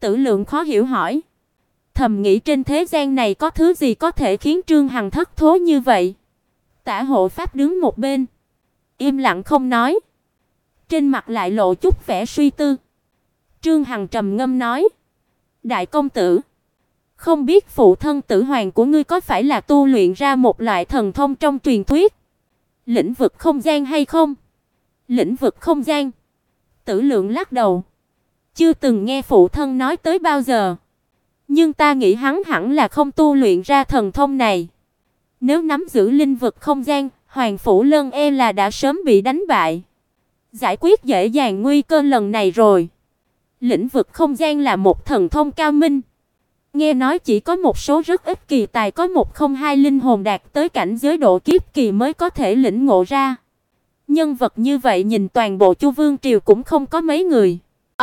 Tử Lượng khó hiểu hỏi. Thầm nghĩ trên thế gian này có thứ gì có thể khiến Trương Hằng thất thố như vậy. Tả hộ pháp đứng một bên, im lặng không nói, trên mặt lại lộ chút vẻ suy tư. Trương Hằng trầm ngâm nói: "Đại công tử, không biết phụ thân Tử Hoàng của ngươi có phải là tu luyện ra một loại thần thông trong truyền thuyết, lĩnh vực không gian hay không?" Lĩnh vực không gian? Tử Lượng lắc đầu. Chưa từng nghe phụ thân nói tới bao giờ. Nhưng ta nghĩ hắn hẳn là không tu luyện ra thần thông này. Nếu nắm giữ linh vực không gian, Hoàng phủ Lân e là đã sớm bị đánh bại. Giải quyết dễ dàng nguy cơ lần này rồi. Lĩnh vực không gian là một thần thông cao minh. Nghe nói chỉ có một số rất ít kỳ tài có 102 linh hồn đạt tới cảnh giới độ kiếp kỳ mới có thể lĩnh ngộ ra. Nhân vật như vậy nhìn toàn bộ Chu Vương triều cũng không có mấy người.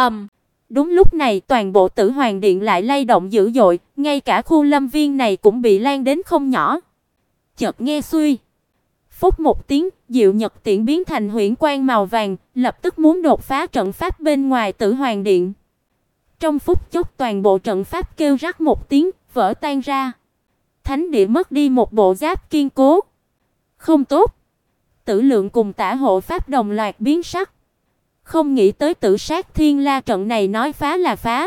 Đúng lúc này toàn bộ Tử Hoàng điện lại lay động dữ dội, ngay cả khu lâm viên này cũng bị lan đến không nhỏ. Chợt nghe suy, phút một tiếng, Diệu Nhật Tiễn biến thành huyễn quang màu vàng, lập tức muốn đột phá trận pháp bên ngoài Tử Hoàng điện. Trong phút chốc toàn bộ trận pháp kêu rắc một tiếng, vỡ tan ra. Thánh địa mất đi một bộ giáp kiên cố. Không tốt. Tử Lượng cùng Tả hộ pháp đồng loạt biến sắc. Không nghĩ tới Tử Sát Thiên La trận này nói phá là phá.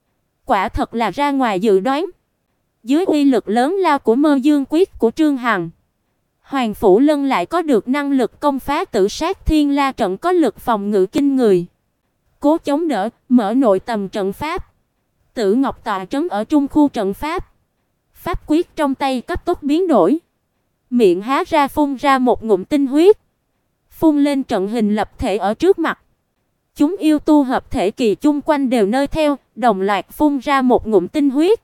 Quả thật là ra ngoài dự đoán. Dưới uy lực lớn lao của Mơ Dương quyết của Trương Hằng, Hoàng phủ Lân lại có được năng lực công phá Tử Sát Thiên La trận có lực phòng ngự kinh người. Cố chống đỡ, mở nội tầm trận pháp. Tử Ngọc tọa trấn ở trung khu trận pháp. Pháp quyết trong tay cấp tốc biến đổi. Miệng há ra phun ra một ngụm tinh huyết. Phun lên trận hình lập thể ở trước mặt. Chúng yêu tu hợp thể kỳ chung quanh đều nơi theo, đồng loạt phun ra một ngụm tinh huyết.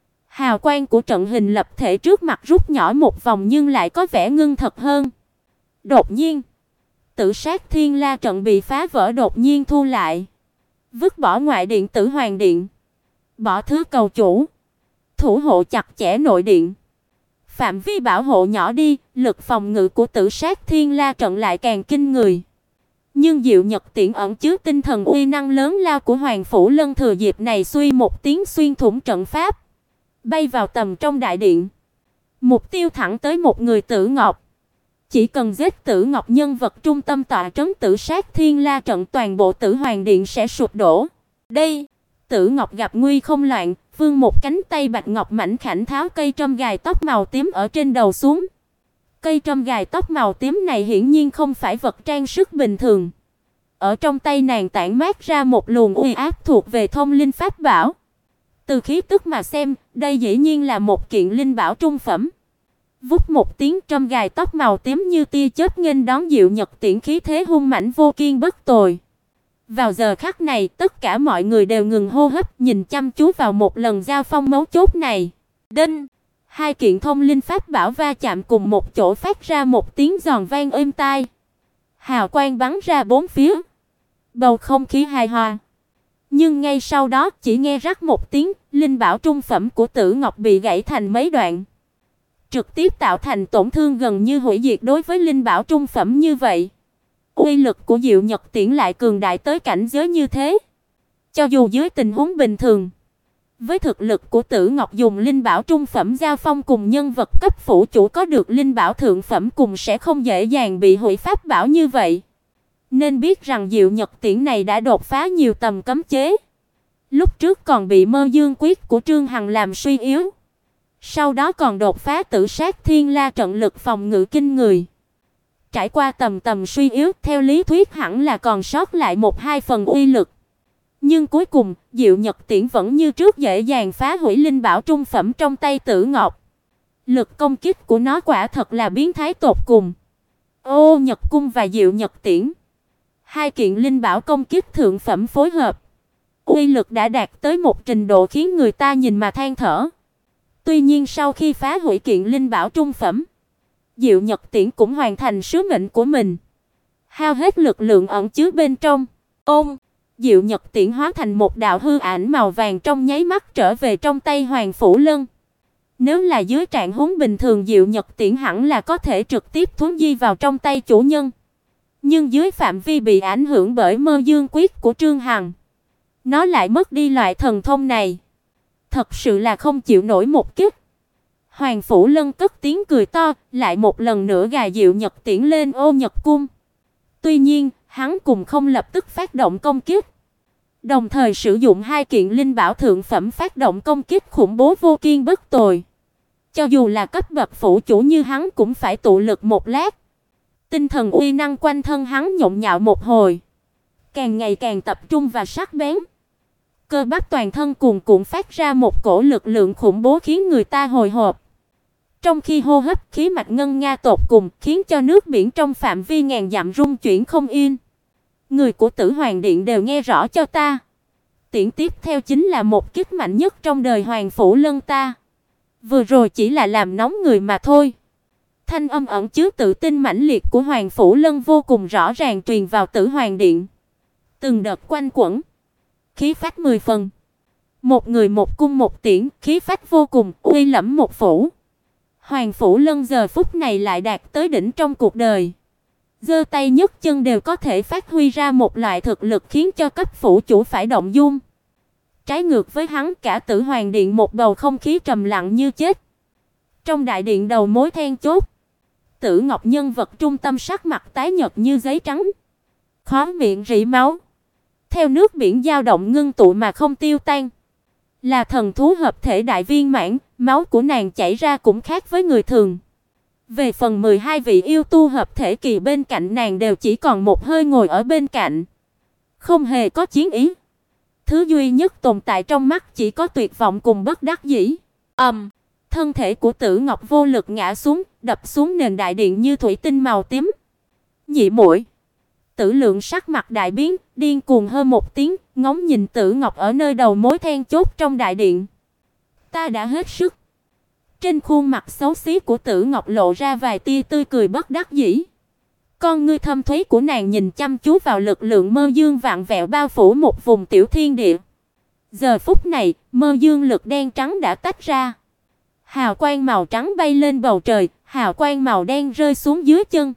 Hào quang của trận hình lập thể trước mặt rút nhỏ một vòng nhưng lại có vẻ ngưng thật hơn. Đột nhiên, Tử Sát Thiên La trận bị phá vỡ đột nhiên thu lại. Vứt bỏ ngoại điện Tử Hoàng điện. Bỏ thứ cầu chủ. Thủ hộ chặt chẽ nội điện. Phạm vi bảo hộ nhỏ đi, lực phòng ngự của Tử Sát Thiên La trận lại càng kinh người. Nhưng Diệu Nhật Tiễn ẩn chứa tinh thần uy năng lớn lao của Hoàng phủ Lân thừa dịp này suy một tiếng xuyên thủng trận pháp, bay vào tầm trong đại điện. Mục tiêu thẳng tới một người Tử Ngọc. Chỉ cần giết Tử Ngọc nhân vật trung tâm tọa trấn Tử Sát Thiên La trận, toàn bộ Tử Hoàng điện sẽ sụp đổ. Đây, Tử Ngọc gặp nguy không loạn, vươn một cánh tay bạch ngọc mảnh khảnh tháo cây trâm gài tóc màu tím ở trên đầu xuống. Cây trâm gài tóc màu tím này hiển nhiên không phải vật trang sức bình thường. Ở trong tay nàng tản mát ra một luồng uy áp thuộc về thông linh pháp bảo. Từ khí tức mà xem, đây dĩ nhiên là một kiện linh bảo trung phẩm. Vút một tiếng, trâm gài tóc màu tím như tia chớp nghênh đón Diệu Nhật Tiễn, khí thế hung mãnh vô kiên bất tồi. Vào giờ khắc này, tất cả mọi người đều ngừng hô hấp, nhìn chăm chú vào một lần giao phong mấu chốt này. Đinh! Hai kiện thông linh pháp bảo va chạm cùng một chỗ phát ra một tiếng giòn vang êm tai. Hào quang bắn ra bốn phía. Bầu không khí hài hòa. Nhưng ngay sau đó chỉ nghe rắc một tiếng, linh bảo trung phẩm của Tử Ngọc bị gãy thành mấy đoạn. Trực tiếp tạo thành tổn thương gần như hủy diệt đối với linh bảo trung phẩm như vậy. Uy lực của Diệu Nhật Tiễn lại cường đại tới cảnh giới như thế. Cho dù dưới tình huống bình thường, với thực lực của Tử Ngọc dùng linh bảo trung phẩm giao phong cùng nhân vật cấp phủ chủ có được linh bảo thượng phẩm cùng sẽ không dễ dàng bị hủy pháp bảo như vậy. Nên biết rằng Diệu Nhật Tiễn này đã đột phá nhiều tầm cấm chế. Lúc trước còn bị Mơ Dương quyết của Trương Hằng làm suy yếu. Sau đó còn đột phá Tử Sát Thiên La trận, lực phòng ngự kinh người. Trải qua tầm suy yếu, theo lý thuyết hẳn là còn sót lại 1-2 phần uy lực. Nhưng cuối cùng, Diệu Nhật Tiễn vẫn như trước dễ dàng phá hủy linh bảo trung phẩm trong tay Tử Ngọc. Lực công kích của nó quả thật là biến thái tột cùng. Ô Nhật cung và Diệu Nhật Tiễn, hai kiện linh bảo công kích thượng phẩm phối hợp, uy lực đã đạt tới một trình độ khiến người ta nhìn mà than thở. Tuy nhiên sau khi phá hủy kiện linh bảo trung phẩm, Diệu Nhật Tiễn cũng hoàn thành sứ mệnh của mình, hao hết lực lượng ẩn chứa bên trong. Diệu Nhật Tiễn hóa thành một đạo hư ảnh màu vàng trong nháy mắt trở về trong tay Hoàng phủ Lân. Nếu là dưới trạng huống bình thường, Diệu Nhật Tiễn hẳn là có thể trực tiếp thuấn di vào trong tay chủ nhân. Nhưng dưới phạm vi bị ảnh hưởng bởi Mơ Dương quyết của Trương Hằng, Nó lại mất đi loại thần thông này, thật sự là không chịu nổi một kích. Hoàng Phủ Lân cất tiếng cười to, lại một lần nữa gà Diệu Nhật tiễn lên Ô Nhật cung. Tuy nhiên, hắn cùng không lập tức phát động công kích, đồng thời sử dụng hai kiện linh bảo thượng phẩm phát động công kích khủng bố vô kiên bất tồi. Cho dù là cấp bậc phủ chủ như hắn cũng phải tụ lực một lát. Tinh thần uy năng quanh thân hắn nhộn nhạo một hồi, càng ngày càng tập trung và sắc bén. Cơ bắp toàn thân cuồn cuộn phát ra một cổ lực lượng khủng bố khiến người ta hồi hộp. Trong khi hô hấp, khí mạch ngân nga tột cùng, khiến cho nước biển trong phạm vi ngàn dặm rung chuyển không yên. Người của Tử Hoàng Điện đều nghe rõ cho ta. Tiễn tiếp theo chính là một kích mạnh nhất trong đời Hoàng Phủ Lân ta. Vừa rồi chỉ là làm nóng người mà thôi. Thanh âm ẩn chứa tự tin mãnh liệt của Hoàng Phủ Lân vô cùng rõ ràng truyền vào Tử Hoàng Điện. Từng đợt quanh quẩn, khí phách 10 phần. Một người một cung một tiễn, khí phách vô cùng, uy lẫm một phủ. Hoàng Phủ Lân giờ phút này lại đạt tới đỉnh trong cuộc đời. Giơ tay nhấc chân đều có thể phát huy ra một loại thực lực khiến cho cấp phủ chủ phải động dung. Trái ngược với hắn, cả Tử Hoàng Điện một bầu không khí trầm lặng như chết. Trong đại điện đầu mối then chốt, Tử Ngọc nhân vật trung tâm sắc mặt tái nhợt như giấy trắng, khóe miệng rỉ máu, theo nước biển dao động ngưng tụ mà không tiêu tan. Là thần thú hợp thể đại viên mãn, máu của nàng chảy ra cũng khác với người thường. Về phần 12 vị yêu tu hợp thể kỳ bên cạnh nàng đều chỉ còn một hơi ngồi ở bên cạnh, không hề có chiến ý. Thứ duy nhất tồn tại trong mắt chỉ có tuyệt vọng cùng bất đắc dĩ. Thân thể của Tử Ngọc vô lực ngã xuống, đập xuống nền đại điện như thủy tinh màu tím. Nhị muội. Tử Lượng sắc mặt đại biến, điên cuồng hơn một tiếng, ngóng nhìn Tử Ngọc ở nơi đầu mối then chốt trong đại điện. Ta đã hết sức. Trên khuôn mặt xấu xí của Tử Ngọc lộ ra vài tia tươi cười bất đắc dĩ. Con ngươi thâm thúy của nàng nhìn chăm chú vào lực lượng mơ dương vạn vẹo bao phủ một vùng tiểu thiên địa. Giờ phút này, mơ dương lực đen trắng đã tách ra. Hào quang màu trắng bay lên bầu trời, hào quang màu đen rơi xuống dưới chân.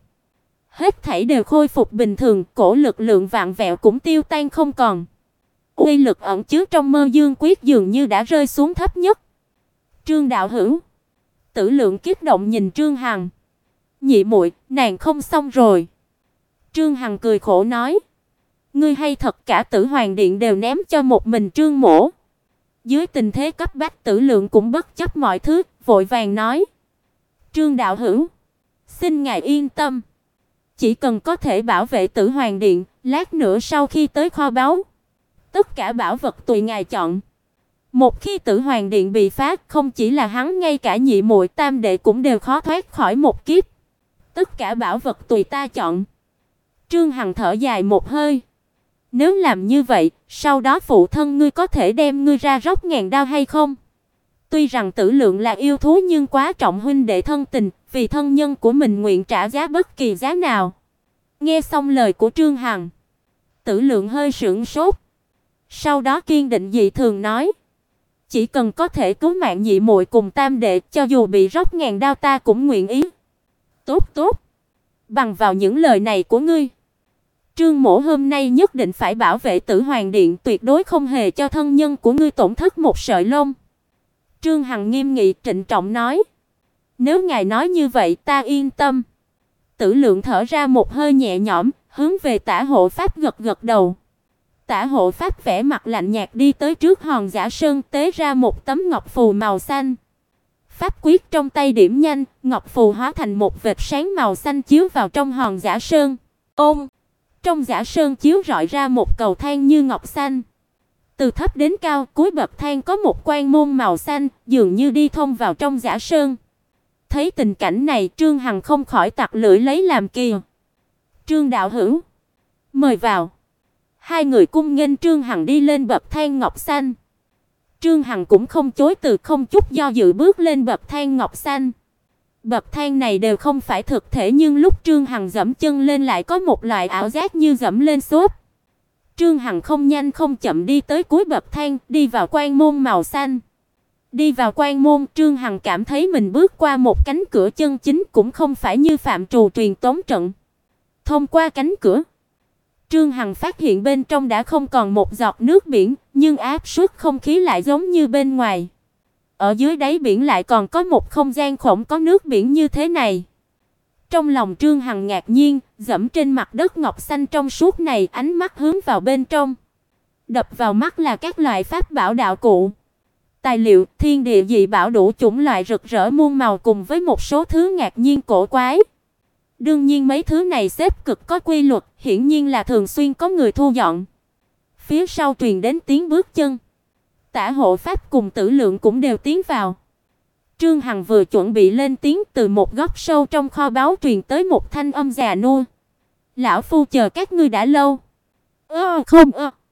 Hết thảy đều khôi phục bình thường, cổ lực lượng vạn vẹo cũng tiêu tan không còn. Uy lực ẩn chứa trong mơ dương quyết dường như đã rơi xuống thấp nhất. Trương đạo hữu. Tử Lượng kích động nhìn Trương Hằng. Nhị muội, nàng không xong rồi. Trương Hằng cười khổ nói. Ngươi hay thật, cả Tử Hoàng Điện đều ném cho một mình Trương mỗ. Dưới tình thế cấp bách, Tử Lượng cũng bất chấp mọi thứ, vội vàng nói. Trương đạo hữu, xin ngài yên tâm. Chỉ cần có thể bảo vệ Tử Hoàng Điện, lát nữa sau khi tới kho báu, tất cả bảo vật tùy ngài chọn. Một khi Tử Hoàng Điện bị phá, không chỉ là hắn, ngay cả nhị muội tam đệ cũng đều khó thoát khỏi một kiếp. Tất cả bảo vật tùy ta chọn. Trương Hằng thở dài một hơi. Nếu làm như vậy, sau đó phụ thân ngươi có thể đem ngươi ra róc ngàn đao hay không? Tuy rằng Tử Lượng là yêu thú nhưng quá trọng huynh đệ thân tình, vì thân nhân của mình nguyện trả giá bất kỳ giá nào. Nghe xong lời của Trương Hằng, Tử Lượng hơi sửng sốt. Sau đó kiên định dị thường nói. Chỉ cần có thể cứu mạng nhị muội cùng tam đệ, cho dù bị róc ngàn đao ta cũng nguyện ý. Tốt tốt. Bằng vào những lời này của ngươi, Trương mỗ hôm nay nhất định phải bảo vệ Tử Hoàng Điện, tuyệt đối không hề cho thân nhân của ngươi tổn thất một sợi lông. Trương Hằng nghiêm nghị trịnh trọng nói. Nếu ngài nói như vậy ta yên tâm. Tử Lượng thở ra một hơi nhẹ nhõm, hướng về Tả Hộ Pháp gật gật đầu. Tả Hộ Pháp vẻ mặt lạnh nhạt đi tới trước hòn giả sơn, tế ra một tấm ngọc phù màu xanh. Pháp quyết trong tay điểm nhanh, ngọc phù hóa thành một vệt sáng màu xanh chiếu vào trong hòn giả sơn. Trong giả sơn chiếu rọi ra một cầu thang như ngọc xanh. Từ thấp đến cao, cuối bậc thang có một quan môn màu xanh, dường như đi thông vào trong giả sơn. Thấy tình cảnh này, Trương Hằng không khỏi tặc lưỡi lấy làm kỳ. Trương đạo hữu, mời vào. Hai người cung nghênh Trương Hằng đi lên bậc thang ngọc xanh. Trương Hằng cũng không chối từ, không chút do dự bước lên bậc thang ngọc xanh. Bậc thang này đều không phải thực thể, nhưng lúc Trương Hằng giẫm chân lên lại có một loại ảo giác như giẫm lên xốp. Trương Hằng không nhanh không chậm đi tới cuối bậc thang, đi vào quan môn màu xanh. Đi vào quan môn, Trương Hằng cảm thấy mình bước qua một cánh cửa chân chính, cũng không phải như phạm trù truyền tống trận. Thông qua cánh cửa, Trương Hằng phát hiện bên trong đã không còn một giọt nước biển, nhưng áp suất không khí lại giống như bên ngoài. Ở dưới đáy biển lại còn có một không gian khổng có nước biển như thế này. Trong lòng Trương Hằng ngạc nhiên, dẫm trên mặt đất ngọc xanh trong suốt này, ánh mắt hướng vào bên trong. Đập vào mắt là các loại pháp bảo đạo cụ, tài liệu, thiên địa dị bảo đủ chủng loại rực rỡ muôn màu cùng với một số thứ ngạc nhiên cổ quái. Đương nhiên mấy thứ này xếp cực có quy luật, hiển nhiên là thường xuyên có người thu dọn. Phía sau truyền đến tiếng bước chân. Tả hộ pháp cùng Tử Lượng cũng đều tiến vào. Trương Hằng vừa chuẩn bị lên tiếng, từ một góc sâu trong kho báu truyền tới một thanh âm già nua. Lão phu chờ các ngươi đã lâu. Không.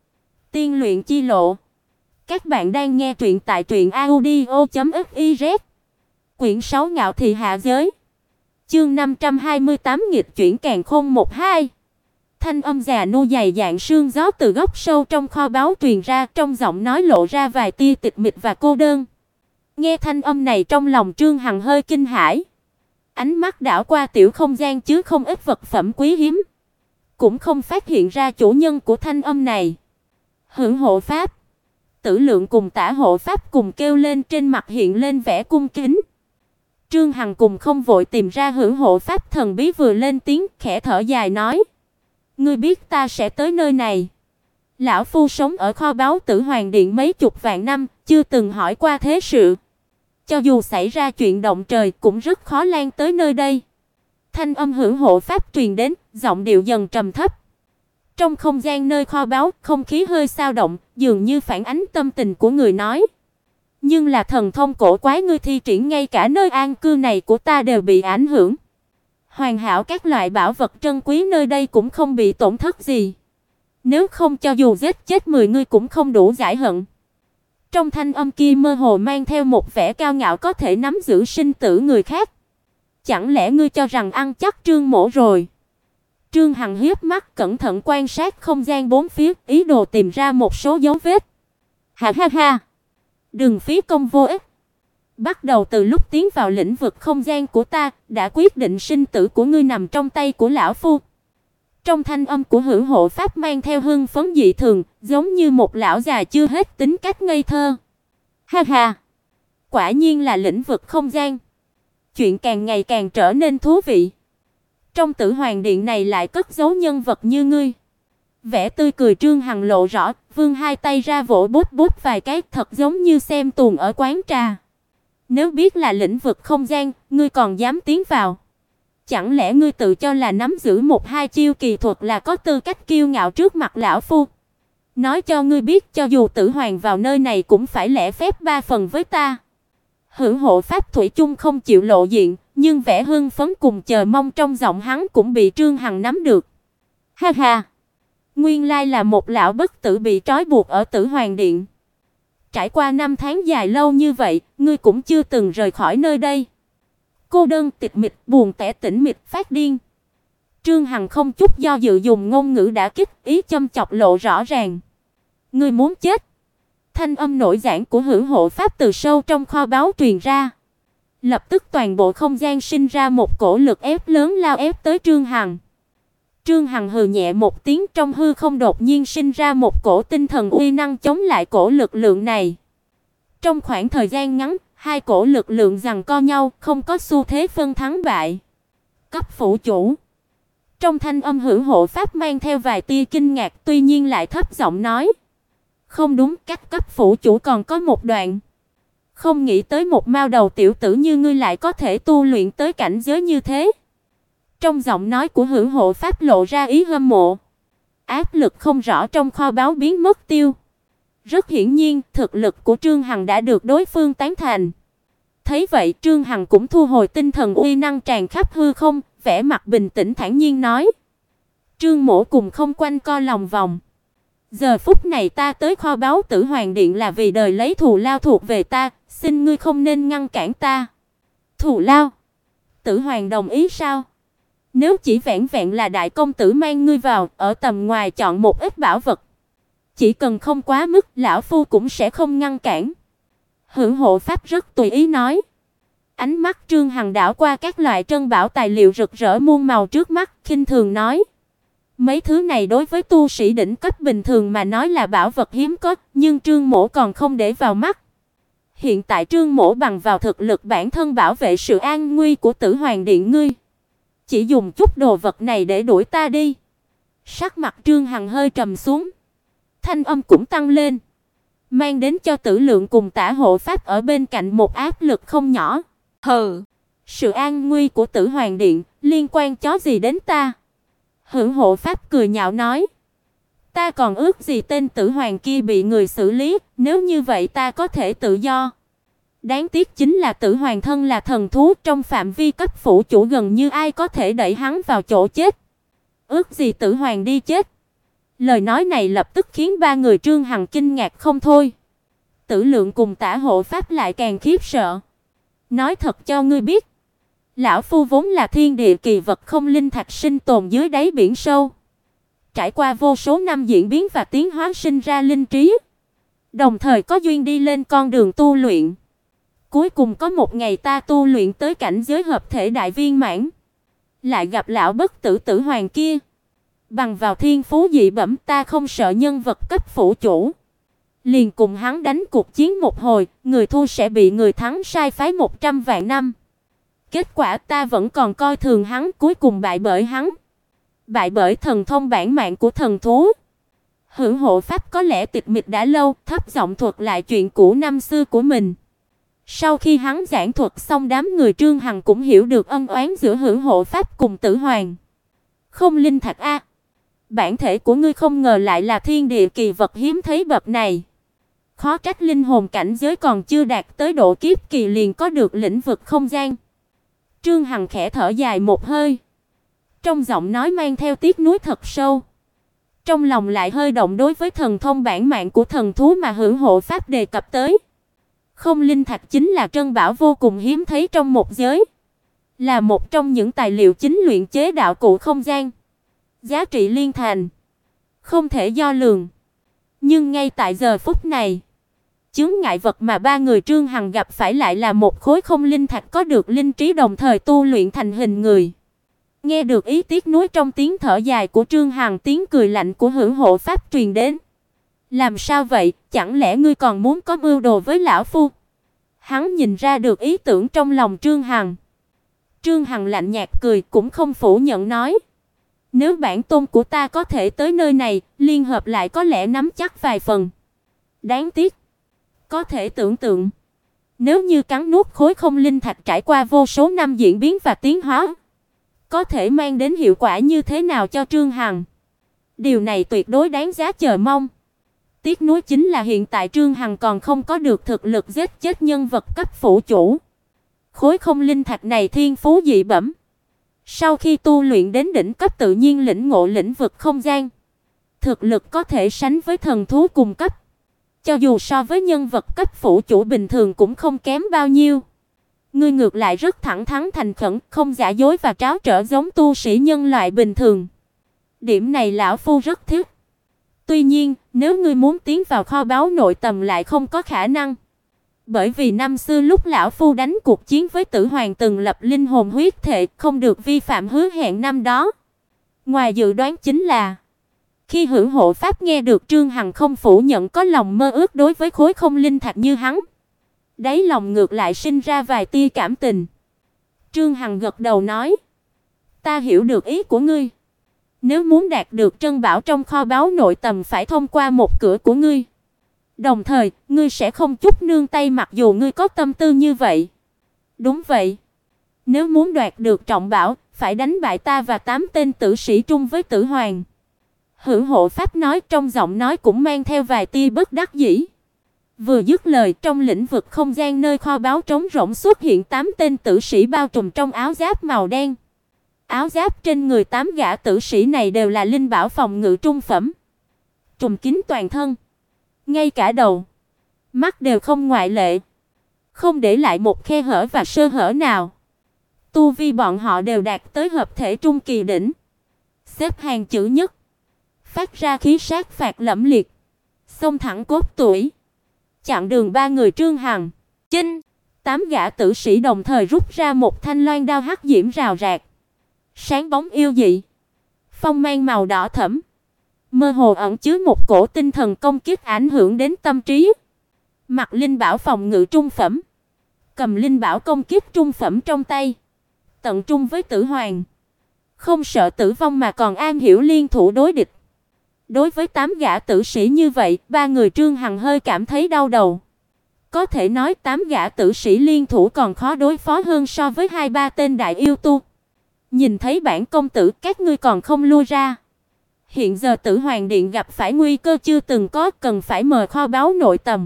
Tiên luyện chi lộ. Các bạn đang nghe truyện tại truyệnaudio.fiz. Quyển 6 Ngạo thị hạ giới. Chương 528 nghịch chuyển càn khôn 12. Thanh âm già nua dày dạn sương gió từ góc sâu trong kho báu truyền ra, trong giọng nói lộ ra vài tia tịch mịch và cô đơn. Nghe thanh âm này trong lòng Trương Hằng hơi kinh hãi. Ánh mắt đảo qua tiểu không gian chứa không ít vật phẩm quý hiếm, cũng không phát hiện ra chủ nhân của thanh âm này. Hưởng hộ pháp. Tử Lượng cùng Tả hộ pháp cùng kêu lên, trên mặt hiện lên vẻ cung kính. Trương Hằng cùng không vội tìm ra Hưởng hộ pháp thần bí, vừa lên tiếng khẽ thở dài nói: "Ngươi biết ta sẽ tới nơi này. Lão phu sống ở kho báu Tử Hoàng Điện mấy chục vạn năm, chưa từng hỏi qua thế sự. Cho dù xảy ra chuyện động trời cũng rất khó lan tới nơi đây." Thanh âm Hưởng hộ pháp truyền đến, giọng điệu dần trầm thấp. Trong không gian nơi kho báu, không khí hơi xao động, dường như phản ánh tâm tình của người nói. "Nhưng là thần thông cổ quái ngươi thi triển, ngay cả nơi an cư này của ta đều bị ảnh hưởng. Hoàn hảo các loại bảo vật trân quý nơi đây cũng không bị tổn thất gì. Nếu không cho dù giết chết 10 ngươi cũng không đủ giải hận." Trong thanh âm kia mơ hồ mang theo một vẻ cao ngạo, có thể nắm giữ sinh tử người khác. "Chẳng lẽ ngươi cho rằng ăn chắc Trương mỗ rồi?" Trương Hằng hiếp mắt cẩn thận quan sát không gian bốn phía, ý đồ tìm ra một số dấu vết. Ha ha ha, đừng phí công vô ích. Bắt đầu từ lúc tiến vào lĩnh vực không gian của ta, đã quyết định sinh tử của ngươi nằm trong tay của lão phu. Trong thanh âm của Hưởng hộ pháp mang theo hưng phấn dị thường, giống như một lão già chưa hết tính cách ngây thơ. Ha ha, quả nhiên là lĩnh vực không gian. Chuyện càng ngày càng trở nên thú vị. Trong Tử Hoàng Điện này lại cất giấu nhân vật như ngươi. Vẻ tươi cười Trương Hằng lộ rõ, vươn hai tay ra vỗ bút bút vài cái, thật giống như xem tuồng ở quán trà. "Nếu biết là lĩnh vực không gian, ngươi còn dám tiến vào? Chẳng lẽ ngươi tự cho là nắm giữ một hai chiêu kỳ thuật là có tư cách kiêu ngạo trước mặt lão phu? Nói cho ngươi biết, cho dù Tử Hoàng vào nơi này cũng phải lễ phép 3 phần với ta." Hưởng hộ pháp thủy chung không chịu lộ diện, nhưng vẻ hưng phấn cùng chờ mong trong giọng hắn cũng bị Trương Hằng nắm được. Ha ha, nguyên lai là một lão bất tử bị trói buộc ở Tử Hoàng Điện. Trải qua 5 tháng dài lâu như vậy, ngươi cũng chưa từng rời khỏi nơi đây. Cô đơn tịch mịch, buồn tẻ tĩnh mịch, phát điên. Trương Hằng không chút do dự dùng ngôn ngữ đả kích, ý châm chọc lộ rõ ràng. "Ngươi muốn chết?" Thanh âm nổi giảng của Hưởng hộ pháp từ sâu trong kho báu truyền ra. Lập tức toàn bộ không gian sinh ra một cổ lực ép lớn lao ép tới Trương Hằng. Trương Hằng hừ nhẹ một tiếng, trong hư không đột nhiên sinh ra một cổ tinh thần uy năng chống lại cổ lực lượng này. Trong khoảng thời gian ngắn, hai cổ lực lượng giằng co nhau, không có xu thế phân thắng bại. "Cấp phủ chủ." Trong thanh âm Hưởng hộ pháp mang theo vài tia kinh ngạc, tuy nhiên lại thấp giọng nói: "Không đúng, cách cấp phủ chủ còn có một đoạn. Không nghĩ tới một mao đầu tiểu tử như ngươi lại có thể tu luyện tới cảnh giới như thế." Trong giọng nói của Hưởng hộ pháp lộ ra ý hâm mộ. Áp lực không rõ trong kho báu biến mất tiêu. Rất hiển nhiên, thực lực của Trương Hằng đã được đối phương tán thành. Thấy vậy, Trương Hằng cũng thu hồi tinh thần uy năng tràn khắp hư không, vẻ mặt bình tĩnh thản nhiên nói: "Trương mỗ cùng không quanh co lòng vòng. Giờ phút này ta tới kho báu Tử Hoàng Điện là vì đời lấy thù lao thuộc về ta, xin ngươi không nên ngăn cản ta." "Thù lao?" Tử Hoàng đồng ý sao? "Nếu chỉ vẹn vẹn là đại công tử mang ngươi vào, ở tầm ngoài chọn một ít bảo vật, chỉ cần không quá mức, lão phu cũng sẽ không ngăn cản." Hưởng hộ pháp rất tùy ý nói. Ánh mắt Trương Hằng đảo qua các loại trân bảo tài liệu rực rỡ muôn màu trước mắt, khinh thường nói: Mấy thứ này đối với tu sĩ đỉnh cấp bình thường mà nói là bảo vật hiếm có, nhưng Trương Mỗ còn không để vào mắt. Hiện tại Trương Mỗ bằng vào thực lực bản thân bảo vệ sự an nguy của Tử Hoàng Điện ngươi, chỉ dùng chút đồ vật này để đuổi ta đi. Sắc mặt Trương Hằng hơi trầm xuống, thanh âm cũng tăng lên, mang đến cho Tử Lượng cùng Tả Hộ Pháp ở bên cạnh một áp lực không nhỏ. Hừ, sự an nguy của Tử Hoàng Điện liên quan chó gì đến ta? Hữu Hộ Pháp cười nhạo nói, ta còn ước gì tên Tử Hoàng kia bị người xử lý, nếu như vậy ta có thể tự do. Đáng tiếc chính là Tử Hoàng thân là thần thú, trong phạm vi cấp phủ chủ gần như ai có thể đẩy hắn vào chỗ chết. Ước gì Tử Hoàng đi chết. Lời nói này lập tức khiến ba người Trương Hằng kinh ngạc không thôi. Tử Lượng cùng Tả Hộ Pháp lại càng khiếp sợ. Nói thật cho ngươi biết, lão phu vốn là thiên địa kỳ vật không linh thạch sinh tồn dưới đáy biển sâu, trải qua vô số năm diễn biến và tiến hóa sinh ra linh trí, đồng thời có duyên đi lên con đường tu luyện. Cuối cùng có một ngày ta tu luyện tới cảnh giới hợp thể đại viên mãn, lại gặp lão bất tử Tử Hoàng kia. Bằng vào thiên phú dị bẩm, ta không sợ nhân vật cấp phủ chủ, liền cùng hắn đánh cuộc chiến một hồi, người thua sẽ bị người thắng sai phái 100 vạn năm. Kết quả ta vẫn còn coi thường hắn, cuối cùng bại bởi hắn. Bại bởi thần thông bản mạng của thần thú. Hữu Hộ Pháp có lẽ tịch mịch đã lâu, thấp giọng thuật lại chuyện cũ năm xưa của mình. Sau khi hắn giảng thuật xong, đám người Trương Hằng cũng hiểu được ân oán giữa Hữu Hộ Pháp cùng Tử Hoàng. Không linh thạch a, bản thể của ngươi không ngờ lại là thiên địa kỳ vật hiếm thấy bậc này. Khó trách linh hồn cảnh giới còn chưa đạt tới độ kiếp kỳ liền có được lĩnh vực không gian. Trương Hằng khẽ thở dài một hơi, trong giọng nói mang theo tiếc nuối thật sâu. Trong lòng lại hơi động đối với thần thông bản mạng của thần thú mà Hữu Hộ Pháp đề cập tới. Không linh thạch chính là trân bảo vô cùng hiếm thấy trong một giới, là một trong những tài liệu chính luyện chế đạo cụ không gian, giá trị liên thành, không thể đo lường. Nhưng ngay tại giờ phút này, chướng ngại vật mà ba người Trương Hằng gặp phải lại là một khối không linh thạch có được linh trí đồng thời tu luyện thành hình người. Nghe được ý tiếc nuối trong tiếng thở dài của Trương Hằng, tiếng cười lạnh của Hữu Hộ Pháp truyền đến. Làm sao vậy, chẳng lẽ ngươi còn muốn có mưu đồ với lão phu? Hắn nhìn ra được ý tưởng trong lòng Trương Hằng. Trương Hằng lạnh nhạt cười, cũng không phủ nhận nói, nếu bản tôn của ta có thể tới nơi này, liên hợp lại có lẽ nắm chắc vài phần. Đáng tiếc, có thể tưởng tượng, nếu như cắn nuốt khối không linh thạch trải qua vô số năm diễn biến và tiến hóa, có thể mang đến hiệu quả như thế nào cho Trương Hằng. Điều này tuyệt đối đáng giá chờ mong. Tiếc nuối chính là hiện tại Trương Hằng còn không có được thực lực giết chết nhân vật cấp phủ chủ. Khối không linh thạch này thiên phú dị bẩm, sau khi tu luyện đến đỉnh cấp tự nhiên lĩnh ngộ lĩnh vực không gian, thực lực có thể sánh với thần thú cùng cấp. Cho dù so với nhân vật cấp phủ chủ bình thường cũng không kém bao nhiêu. Ngươi ngược lại rất thẳng thắn thành khẩn, không giả dối và tráo trở giống tu sĩ nhân loại bình thường. Điểm này lão phu rất thích. Tuy nhiên, nếu ngươi muốn tiến vào kho báu nội tầm lại không có khả năng. Bởi vì năm xưa lúc lão phu đánh cuộc chiến với Tử Hoàng từng lập linh hồn huyết thệ, không được vi phạm hứa hẹn năm đó. Ngoài dự đoán chính là, khi Hữu Hộ Pháp nghe được Trương Hằng không phủ nhận có lòng mơ ước đối với khối không linh thạch như hắn, đáy lòng ngược lại sinh ra vài tia cảm tình. Trương Hằng gật đầu nói, ta hiểu được ý của ngươi. Nếu muốn đạt được trân bảo trong kho báu nội tầm phải thông qua một cửa của ngươi. Đồng thời, ngươi sẽ không chút nương tay mặc dù ngươi có tâm tư như vậy. Đúng vậy. Nếu muốn đoạt được trọng bảo, phải đánh bại ta và 8 tên tử sĩ trung với Tử Hoàng. Hữu Hộ Pháp nói, trong giọng nói cũng mang theo vài tia bất đắc dĩ. Vừa dứt lời, trong lĩnh vực không gian nơi kho báu trống rỗng xuất hiện 8 tên tử sĩ bao trùm trong áo giáp màu đen. Áo giáp trên người 8 gã tử sĩ này đều là linh bảo phòng ngự trung phẩm, trùm kín toàn thân, ngay cả đầu, mắt đều không ngoại lệ, không để lại một khe hở và sơ hở nào. Tu vi bọn họ đều đạt tới hợp thể trung kỳ đỉnh, xếp hàng chữ nhất, phát ra khí sát phạt lẫm liệt, xông thẳng cốt tủy, chặn đường ba người Trương Hằng. Chinh, 8 gã tử sĩ đồng thời rút ra một thanh loan đao hắc diễm rào rạc, sáng bóng yêu dị, phong mang màu đỏ thẫm, mơ hồ ẩn chứa một cổ tinh thần công kích ảnh hưởng đến tâm trí. Mặc linh bảo phòng ngự trung phẩm, cầm linh bảo công kích trung phẩm trong tay, tận trung với Tử Hoàng, không sợ tử vong mà còn am hiểu liên thủ đối địch. Đối với 8 gã tử sĩ như vậy, ba người Trương Hằng hơi cảm thấy đau đầu. Có thể nói 8 gã tử sĩ liên thủ còn khó đối phó hơn so với 2-3 tên đại yêu tu. Nhìn thấy bản công tử các ngươi còn không lui ra. Hiện giờ Tử Hoàng điện gặp phải nguy cơ chưa từng có, cần phải mời kho báu nội tầm.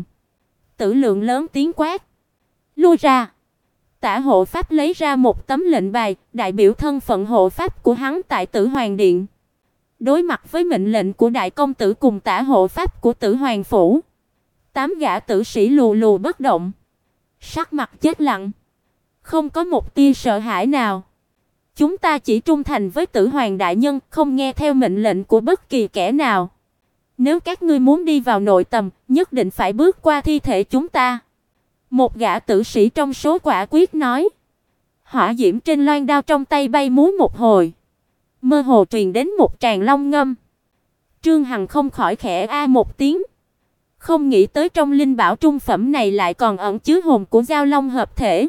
Tử Lượng lớn tiếng quát. Lui ra. Tả hộ pháp lấy ra một tấm lệnh bài, đại biểu thân phận hộ pháp của hắn tại Tử Hoàng điện. Đối mặt với mệnh lệnh của đại công tử cùng tả hộ pháp của Tử Hoàng phủ, 8 gã tử sĩ lù lù bất động, sắc mặt chết lặng, không có một tia sợ hãi nào. Chúng ta chỉ trung thành với Tử Hoàng đại nhân, không nghe theo mệnh lệnh của bất kỳ kẻ nào. Nếu các ngươi muốn đi vào nội tầm, nhất định phải bước qua thi thể chúng ta. Một gã tử sĩ trong số quả quyết nói. Hỏa diễm trên loan đao trong tay bay múa một hồi, mơ hồ truyền đến một tràng long ngâm. Trương Hằng không khỏi khẽ a một tiếng. Không nghĩ tới trong linh bảo trung phẩm này lại còn ẩn chứa hồn của giao long hợp thể.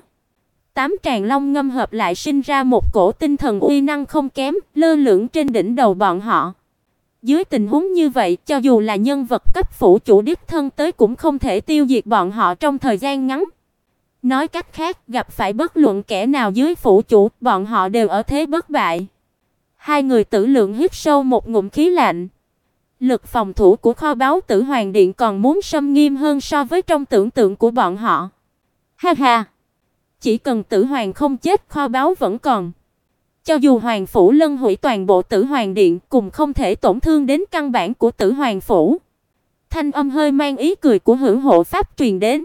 8 tràng long ngâm hợp lại sinh ra một cổ tinh thần uy năng không kém, lơ lửng trên đỉnh đầu bọn họ. Dưới tình huống như vậy, cho dù là nhân vật cấp phủ chủ đích thân tới cũng không thể tiêu diệt bọn họ trong thời gian ngắn. Nói cách khác, gặp phải bất luận kẻ nào dưới phủ chủ, bọn họ đều ở thế bất bại. Hai người Tử Lượng hít sâu một ngụm khí lạnh. Lực phòng thủ của kho báu Tử Hoàng điện còn muốn xâm nghiêm hơn so với trong tưởng tượng của bọn họ. Ha ha, chỉ cần Tử Hoàng không chết, kho báu vẫn còn. Cho dù Hoàng phủ lân hủy toàn bộ Tử Hoàng điện, cũng không thể tổn thương đến căn bản của Tử Hoàng phủ. Thanh âm hơi mang ý cười của Hữu hộ pháp truyền đến.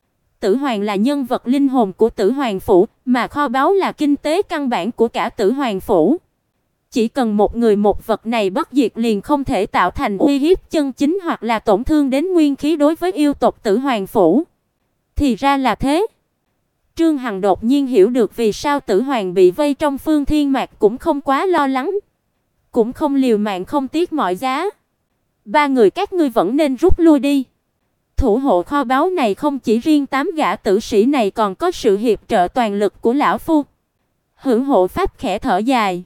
Tử Hoàng là nhân vật linh hồn của Tử Hoàng phủ, mà kho báu là kinh tế căn bản của cả Tử Hoàng phủ. Chỉ cần một người một vật này bất diệt liền không thể tạo thành uy hiếp chân chính hoặc là tổn thương đến nguyên khí đối với yêu tộc Tử Hoàng phủ. Thì ra là thế. Trương Hằng đột nhiên hiểu được vì sao Tử Hoàng bị vây trong Phương Thiên Mạc cũng không quá lo lắng, cũng không liều mạng không tiếc mọi giá. Ba người các ngươi vẫn nên rút lui đi. Thủ hộ kho báu này không chỉ riêng 8 gã tử sĩ này còn có sự hiệp trợ toàn lực của lão phu. Hữu hộ pháp khẽ thở dài.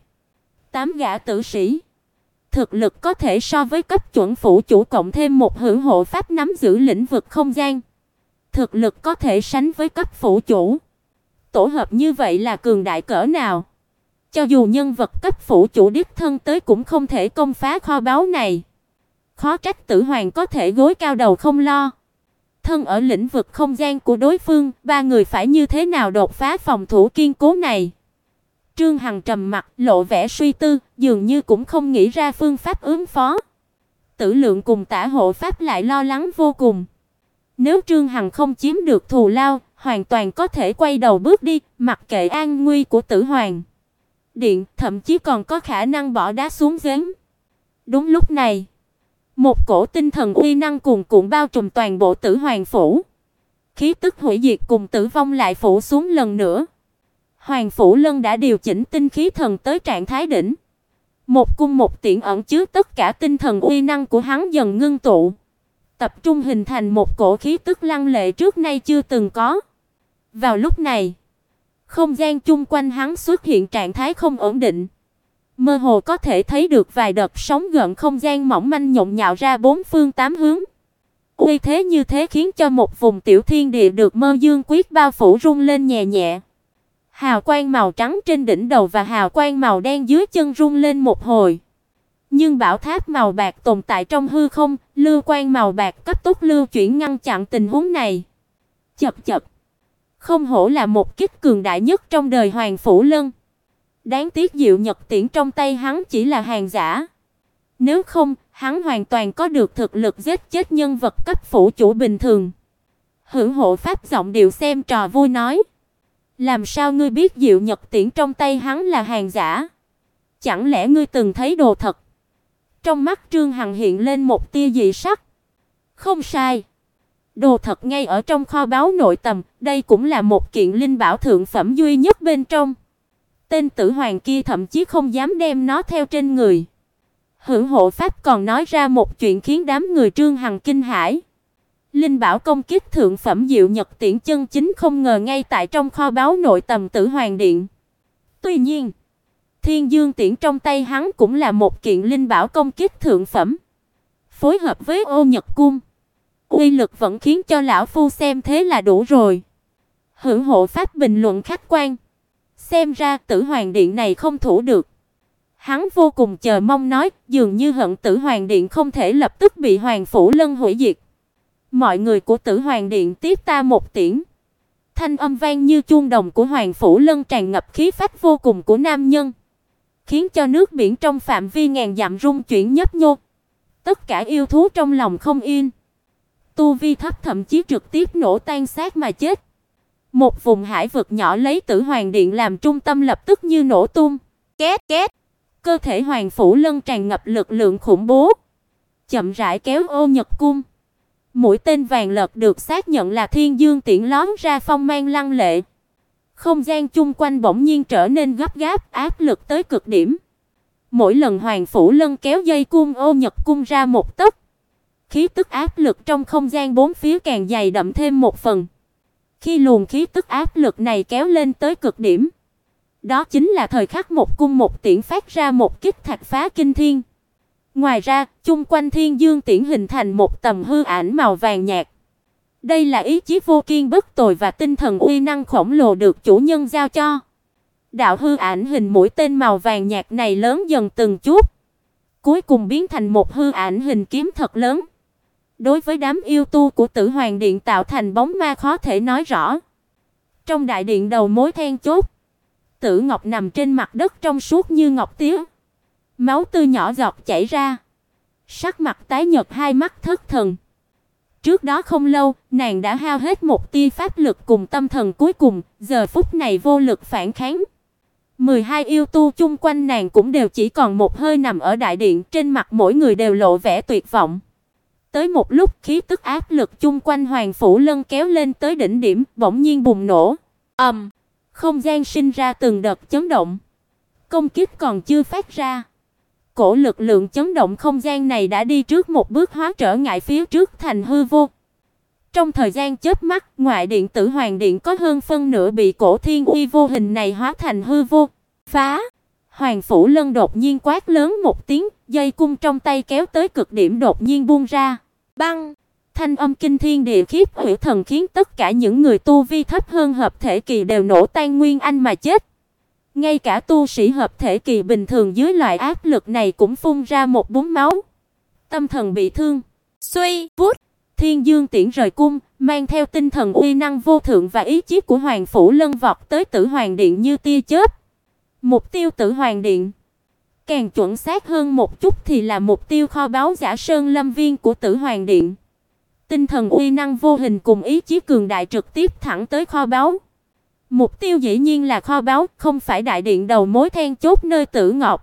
8 gã tử sĩ, thực lực có thể so với cấp chuẩn phủ chủ cộng thêm một hữu hộ pháp nắm giữ lĩnh vực không gian. Thực lực có thể sánh với cấp phủ chủ. Tổ hợp như vậy là cường đại cỡ nào? Cho dù nhân vật cấp phủ chủ đích thân tới cũng không thể công phá kho báu này. Khó trách Tử Hoàng có thể gối cao đầu không lo. Thân ở lĩnh vực không gian của đối phương, ba người phải như thế nào đột phá phòng thủ kiên cố này? Trương Hằng trầm mặt, lộ vẻ suy tư, dường như cũng không nghĩ ra phương pháp ứng phó. Tử Lượng cùng Tả hộ pháp lại lo lắng vô cùng. Nếu Trương Hằng không chiếm được thù lao, hoàn toàn có thể quay đầu bước đi, mặc kệ an nguy của Tử Hoàng điện, thậm chí còn có khả năng bỏ đá xuống giếng. Đúng lúc này, một cổ tinh thần uy năng cuồn cuộn bao trùm toàn bộ Tử Hoàng phủ. Khí tức hủy diệt cùng tử vong lại phủ xuống lần nữa. Hoàng phủ Lân đã điều chỉnh tinh khí thần tới trạng thái đỉnh. Một cung một tiễn ẩn chứa tất cả tinh thần uy năng của hắn dần ngưng tụ, tập trung hình thành một cổ khí tức lăng lệ trước nay chưa từng có. Vào lúc này, không gian chung quanh hắn xuất hiện trạng thái không ổn định. Mơ hồ có thể thấy được vài đợt sóng gợn không gian mỏng manh nhộn nhạo ra bốn phương tám hướng. Uy thế như thế khiến cho một vùng tiểu thiên địa được Mơ Dương Quyết bao phủ rung lên nhẹ nhẹ. Hào quang màu trắng trên đỉnh đầu và hào quang màu đen dưới chân rung lên một hồi. Nhưng bảo tháp màu bạc tồn tại trong hư không, lưu quang màu bạc cấp tốc lưu chuyển ngăn chặn tình huống này. Chậc chậc, không hổ là một kích cường đại nhất trong đời Hoàng phủ Lân. Đáng tiếc Diệu Nhật tiễn trong tay hắn chỉ là hàng giả. Nếu không, hắn hoàn toàn có được thực lực giết chết nhân vật cấp phủ chủ bình thường. Hữu hộ pháp giọng điệu xem trò vui nói. Làm sao ngươi biết Diệu Nhật tiễn trong tay hắn là hàng giả? Chẳng lẽ ngươi từng thấy đồ thật? Trong mắt Trương Hằng hiện lên một tia dị sắc. Không sai. Đồ thật ngay ở trong kho báu nội tầm, đây cũng là một kiện linh bảo thượng phẩm duy nhất bên trong. Tên Tử Hoàng kia thậm chí không dám đem nó theo trên người. Hưởng hộ pháp còn nói ra một chuyện khiến đám người Trương Hằng kinh hãi. Linh bảo công kích thượng phẩm Diệu Nhật Tiễn chân chính không ngờ ngay tại trong kho báu nội tầm Tử Hoàng Điện. Tuy nhiên, Thiên Dương Tiễn trong tay hắn cũng là một kiện linh bảo công kích thượng phẩm. Phối hợp với Ô Nhật Cung, uy lực vẫn khiến cho lão phu xem thế là đủ rồi. Hưởng hộ pháp bình luận khách quan. Xem ra Tử Hoàng Điện này không thủ được. Hắn vô cùng chờ mong nói, dường như hận Tử Hoàng Điện không thể lập tức bị Hoàng Phủ Lân hủy diệt. Mọi người của Tử Hoàng Điện tiếp ta một tiễn. Thanh âm vang như chuông đồng của Hoàng Phủ Lân tràn ngập khí phách vô cùng của nam nhân, khiến cho nước biển trong phạm vi ngàn dặm rung chuyển nhấp nhô. Tất cả yêu thú trong lòng không yên. Tu vi thấp thậm chí trực tiếp nổ tan xác mà chết. Một vùng hải vực nhỏ lấy Tử Hoàng Điện làm trung tâm lập tức như nổ tung. Két két. Cơ thể Hoàng Phủ Lân tràn ngập lực lượng khủng bố, chậm rãi kéo Ô Nhật Cung. Mũi tên vàng lật được xác nhận là Thiên Dương Tiễn lóe ra phong mang lăng lệ. Không gian chung quanh bỗng nhiên trở nên gấp gáp, áp lực tới cực điểm. Mỗi lần Hoàng Phủ Lân kéo dây cung Ô Nhật Cung ra một tấc, khí tức áp lực trong không gian bốn phía càng dày đậm thêm một phần. Khi luồng khí tức áp lực này kéo lên tới cực điểm, đó chính là thời khắc một cung một tiễn phát ra một kích thạch phá kinh thiên. Ngoài ra, chung quanh Thiên Dương Tiễn hình thành một tầm hư ảnh màu vàng nhạt. Đây là ý chí vô kiên bất tồi và tinh thần uy năng khổng lồ được chủ nhân giao cho. Đạo hư ảnh hình mũi tên màu vàng nhạt này lớn dần từng chút, cuối cùng biến thành một hư ảnh hình kiếm thật lớn. Đối với đám yêu tu của Tử Hoàng Điện tạo thành bóng ma khó thể nói rõ. Trong đại điện đầu mối then chốt, Tử Ngọc nằm trên mặt đất trong suốt như ngọc tía. Máu tươi nhỏ giọt chảy ra, sắc mặt tái nhợt, hai mắt thất thần. Trước đó không lâu, nàng đã hao hết một tia pháp lực cùng tâm thần cuối cùng, giờ phút này vô lực phản kháng. 12 yêu tu chung quanh nàng cũng đều chỉ còn một hơi nằm ở đại điện, trên mặt mỗi người đều lộ vẻ tuyệt vọng. Tới một lúc, khí tức áp lực chung quanh Hoàng Phủ Lân kéo lên tới đỉnh điểm, bỗng nhiên bùng nổ. Không gian sinh ra từng đợt chấn động. Công kích còn chưa phát ra, cổ lực lượng chấn động không gian này đã đi trước một bước hóa trở ngại phía trước thành hư vô. Trong thời gian chớp mắt, ngoại điện Tử Hoàng Điện có hơn phân nửa bị cổ thiên uy vô hình này hóa thành hư vô. Phá! Hoàng Phủ Lân đột nhiên quát lớn một tiếng, dây cung trong tay kéo tới cực điểm đột nhiên buông ra. Băng! Thanh âm kinh thiên địa khiếp hủy thần khiến tất cả những người tu vi thấp hơn hợp thể kỳ đều nổ tan nguyên anh mà chết. Ngay cả tu sĩ hợp thể kỳ bình thường dưới loại áp lực này cũng phun ra một búng máu. Tâm thần bị thương. Xuy, vút, Thiên Dương Tiễn rời cung, mang theo tinh thần uy năng vô thượng và ý chí của Hoàng Phủ Lân vọt tới Tử Hoàng Điện như tia chớp. Mục tiêu Tử Hoàng Điện. Càng chuẩn xác hơn một chút thì là mục tiêu kho báu Giả Sơn Lâm Viên của Tử Hoàng Điện. Tinh thần uy năng vô hình cùng ý chí cường đại trực tiếp thẳng tới kho báu. Mục tiêu dĩ nhiên là kho báu, không phải đại điện đầu mối then chốt nơi Tử Ngọc.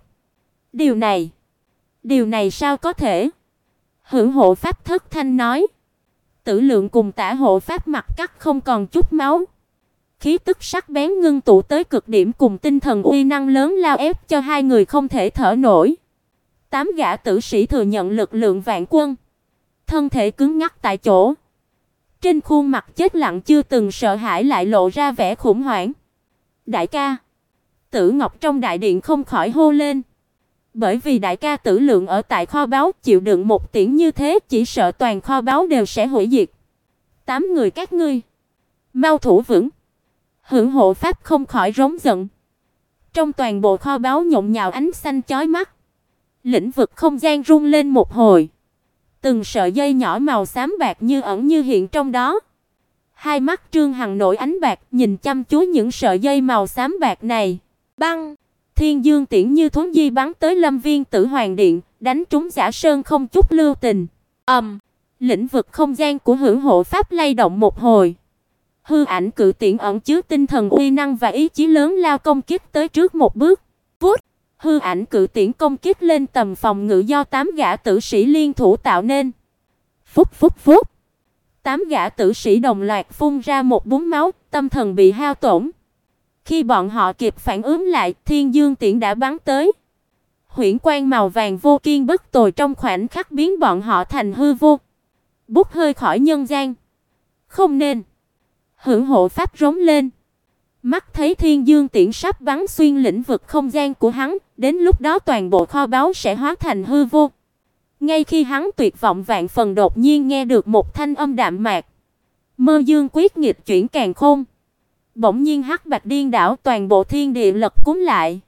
Điều này sao có thể? Hưởng hộ pháp thất thanh nói. Tử Lượng cùng Tả hộ pháp mặt cắt không còn chút máu. Khí tức sắc bén ngưng tụ tới cực điểm cùng tinh thần uy năng lớn lao ép cho hai người không thể thở nổi. 8 gã tử sĩ thừa nhận lực lượng vạn quân, thân thể cứng ngắc tại chỗ. Trên khuôn mặt chết lặng chưa từng sợ hãi lại lộ ra vẻ khủng hoảng. Đại ca! Tử Ngọc trong đại điện không khỏi hô lên. Bởi vì đại ca Tử Lượng ở tại kho báu chịu đựng một tiễn như thế, chỉ sợ toàn kho báu đều sẽ hủy diệt. 8 người các ngươi, mau thủ vững! Hưởng hộ pháp không khỏi rống giận. Trong toàn bộ kho báu nhộn nhạo ánh xanh chói mắt. Lĩnh vực không gian rung lên một hồi. Từng sợi dây nhỏ màu xám bạc như ẩn như hiện trong đó. Hai mắt Trương Hằng nổi ánh bạc, nhìn chăm chú những sợi dây màu xám bạc này. Băng! Thiên Dương Tiễn như thuấn di bắn tới Lâm Viên Tử Hoàng Điện, đánh trúng Giả Sơn không chút lưu tình. Lĩnh vực không gian của Hưởng hộ pháp lay động một hồi. Hư ảnh cự tiễn ẩn chứa tinh thần uy năng và ý chí lớn lao công kích tới trước một bước. Vút! Hư ảnh cự tiễn công kích lên tầm phòng ngự do 8 gã tử sĩ liên thủ tạo nên. Phúc phúc phúc! 8 gã tử sĩ đồng loạt phun ra một búng máu, tâm thần bị hao tổn. Khi bọn họ kịp phản ứng lại, Thiên Dương Tiễn đã bắn tới. huyễn quang màu vàng vô kiên bất tồi trong khoảnh khắc biến bọn họ thành hư vô, bút hơi khỏi nhân gian. Không nên. Hưởng hộ pháp rống lên. Mắt thấy Thiên Dương tiễn sắp bắn xuyên lĩnh vực không gian của hắn, đến lúc đó toàn bộ kho báu sẽ hóa thành hư vô. Ngay khi hắn tuyệt vọng vạn phần, đột nhiên nghe được một thanh âm đạm mạc. Mơ Dương quyết nghịch chuyển càn khôn. Bỗng nhiên hắc bạch điên đảo, toàn bộ thiên địa lật cúm lại.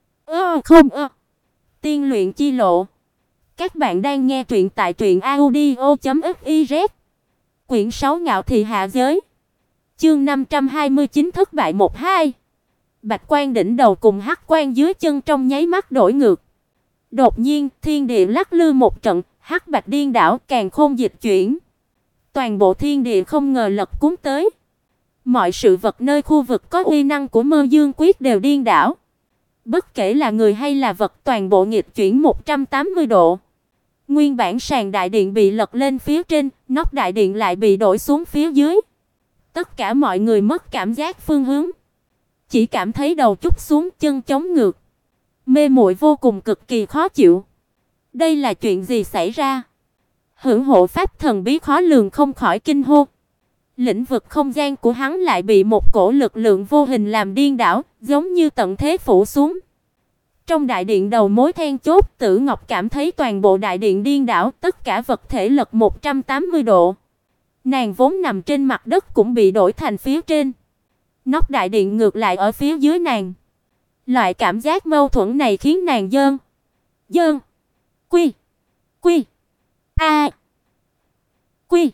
Tiên luyện chi lộ. Các bạn đang nghe truyện tại truyệnaudio.fiz. Quyển 6 Ngạo thị hạ giới. Chương 529 thất bại 1-2. Bạch quang đỉnh đầu cùng hắc quang dưới chân trong nháy mắt đổi ngược. Đột nhiên, thiên địa lắc lư một trận, hắc bạch điên đảo, càn khôn dịch chuyển. Toàn bộ thiên địa không ngờ lật cúm tới. Mọi sự vật nơi khu vực có uy năng của Mơ Dương quyết đều điên đảo. Bất kể là người hay là vật, toàn bộ nghịch chuyển 180 độ. Nguyên bản sàn đại điện bị lật lên phía trên, nóc đại điện lại bị đổi xuống phía dưới. Tất cả mọi người mất cảm giác phương hướng, chỉ cảm thấy đầu trút xuống, chân chống ngược, mê muội vô cùng, cực kỳ khó chịu. Đây là chuyện gì xảy ra? Hưởng hộ pháp thần bí khó lường không khỏi kinh hô. Lĩnh vực không gian của hắn lại bị một cổ lực lượng vô hình làm điên đảo, giống như tận thế phủ xuống. Trong đại điện đầu mối then chốt, Tử Ngọc cảm thấy toàn bộ đại điện điên đảo, tất cả vật thể lật 180 độ. Nàng vốn nằm trên mặt đất cũng bị đổi thành phía trên. Nóc đại điện ngược lại ở phía dưới nàng. Loại cảm giác mâu thuẫn này khiến nàng dơn quy a quy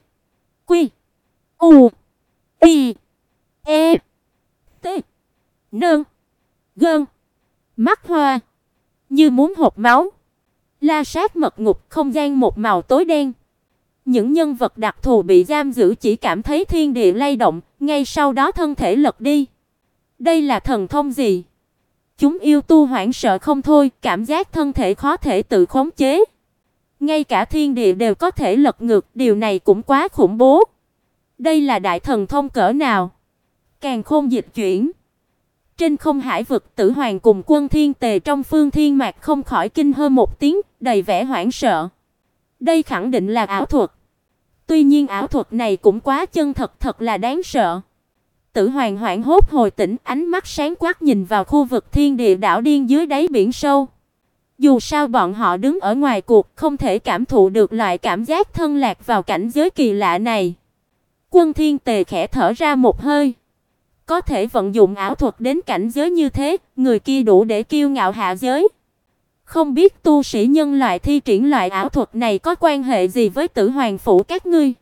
u i e t nương gơn mắt hoa, như muốn hộc máu. La sát mật ngục, không gian một màu tối đen. Những nhân vật đặc thù bị giam giữ chỉ cảm thấy thiên địa lay động, ngay sau đó thân thể lật đi. Đây là thần thông gì? Chúng yêu tu hoảng sợ không thôi, cảm giác thân thể khó thể tự khống chế. Ngay cả thiên địa đều có thể lật ngược, điều này cũng quá khủng bố. Đây là đại thần thông cỡ nào? Càn khôn dịch chuyển. Trên không hải vực, Tử Hoàng cùng Quân Thiên Tề trong Phương Thiên Mạc không khỏi kinh hô một tiếng, đầy vẻ hoảng sợ. Đây khẳng định là ảo thuật. Tuy nhiên ảo thuật này cũng quá chân thật, thật là đáng sợ. Tử Hoàng hoảng hốt hồi tỉnh, ánh mắt sáng quắc nhìn vào khu vực thiên địa đảo điên dưới đáy biển sâu. Dù sao bọn họ đứng ở ngoài cuộc, không thể cảm thụ được loại cảm giác thân lạc vào cảnh giới kỳ lạ này. Quân Thiên Tề khẽ thở ra một hơi. Có thể vận dụng ảo thuật đến cảnh giới như thế, người kia đủ để kiêu ngạo hạ giới. Không biết tu sĩ nhân loại thi triển loại ảo thuật này có quan hệ gì với Tử Hoàng phủ các ngươi?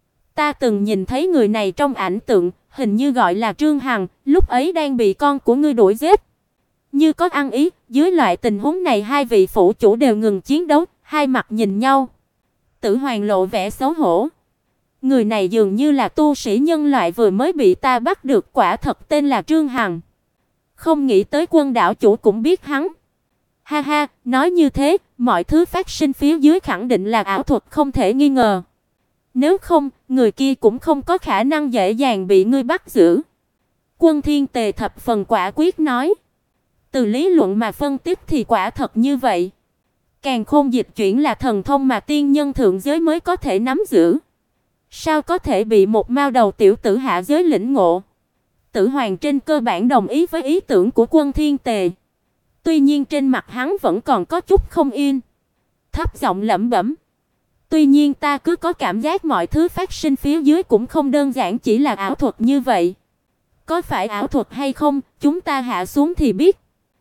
Ta từng nhìn thấy người này trong ảnh tượng, hình như gọi là Trương Hằng, lúc ấy đang bị con của ngươi đuổi giết. Như có ăn ý, dưới loại tình huống này hai vị phủ chủ đều ngừng chiến đấu, hai mặt nhìn nhau. Tử Hoàng lộ vẻ xấu hổ. Người này dường như là tu sĩ nhân loại vừa mới bị ta bắt được, quả thật tên là Trương Hằng. Không nghĩ tới Quân đảo chủ cũng biết hắn. Ha ha, nói như thế, mọi thứ phát sinh phía dưới khẳng định là ảo thuật không thể nghi ngờ. Nếu không, người kia cũng không có khả năng dễ dàng bị ngươi bắt giữ. Quân Thiên Tề thập phần quả quyết nói. Từ lý luận mà phân tích thì quả thật như vậy. Càn khôn dịch chuyển là thần thông mà tiên nhân thượng giới mới có thể nắm giữ. Sao có thể bị một mao đầu tiểu tử hạ giới lĩnh ngộ? Tử Hoàng trên cơ bản đồng ý với ý tưởng của Quân Thiên Tề. Tuy nhiên trên mặt hắn vẫn còn có chút không yên. Thấp giọng lẩm bẩm. Tuy nhiên ta cứ có cảm giác mọi thứ phát sinh phía dưới cũng không đơn giản chỉ là ảo thuật như vậy. Có phải ảo thuật hay không, chúng ta hạ xuống thì biết.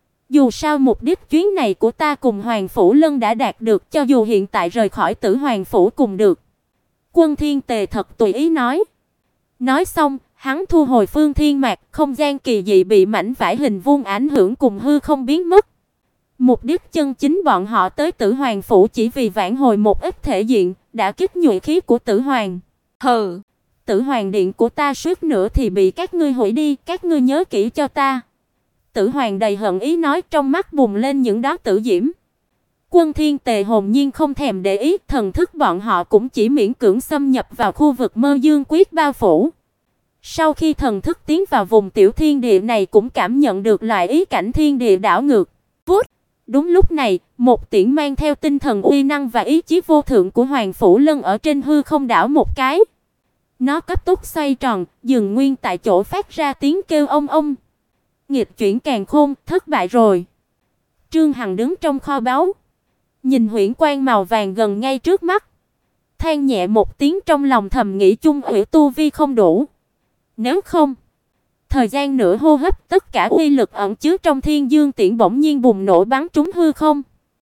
Dù sao mục đích chuyến này của ta cùng Hoàng phủ Lân đã đạt được, cho dù hiện tại rời khỏi Tử Hoàng phủ cùng được. Quân Thiên Tề thật tùy ý nói. Nói xong, hắn thu hồi Phương Thiên Mạc, không gian kỳ dị bị mảnh vải hình vuông ảnh hưởng cùng hư không biến mất. Mục đích chân chính bọn họ tới Tử Hoàng phủ chỉ vì vãn hồi một ít thể diện, đã kích nhuệ khí của Tử Hoàng. Hừ, Tử Hoàng điện của ta suýt nữa thì bị các ngươi hủy đi, các ngươi nhớ kỹ cho ta. Tử Hoàng đầy hận ý nói, trong mắt bùng lên những đóa tử diễm. Quân Thiên Tề hồn nhiên không thèm để ý, thần thức bọn họ cũng chỉ miễn cưỡng xâm nhập vào khu vực Mơ Dương quyết bao phủ. Sau khi thần thức tiến vào vùng tiểu thiên địa này cũng cảm nhận được loại ý cảnh thiên địa đảo ngược. Vút, Đúng lúc này, một tiễn mang theo tinh thần uy năng và ý chí vô thượng của Hoàng Phủ Lân ở trên hư không đảo một cái. Nó cấp tốc xoay tròn, dừng nguyên tại chỗ phát ra tiếng kêu ông ông. Nghịch chuyển càn khôn, thất bại rồi. Trương Hằng đứng trong kho báu, nhìn huyễn quang màu vàng gần ngay trước mắt, than nhẹ một tiếng trong lòng thầm nghĩ chung hủy tu vi không đủ. Nếu không, thời gian nửa hô hấp, tất cả uy lực ẩn chứa trong Thiên Dương Tiễn bỗng nhiên bùng nổ bắn trúng hư không.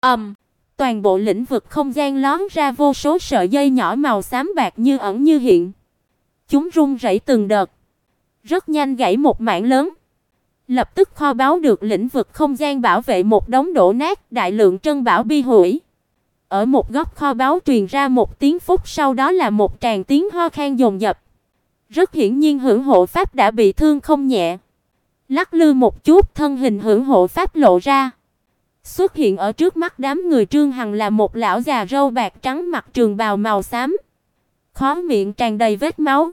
Toàn bộ lĩnh vực không gian lóm ra vô số sợi dây nhỏ màu xám bạc như ẩn như hiện. Chúng rung rẩy từng đợt, rất nhanh gãy một mảng lớn. Lập tức kho báu được lĩnh vực không gian bảo vệ một đống đổ nát, đại lượng trân bảo bi hủy. Ở một góc kho báu truyền ra một tiếng phút, sau đó là một tràng tiếng ho khan dồn dập. Rất hiển nhiên Hưởng Hộ Pháp đã bị thương không nhẹ. Lắc lư một chút, thân hình Hưởng Hộ Pháp lộ ra. Xuất hiện ở trước mắt đám người Trương Hằng là một lão già râu bạc trắng mặc trường bào màu xám, khóe miệng tràn đầy vết máu,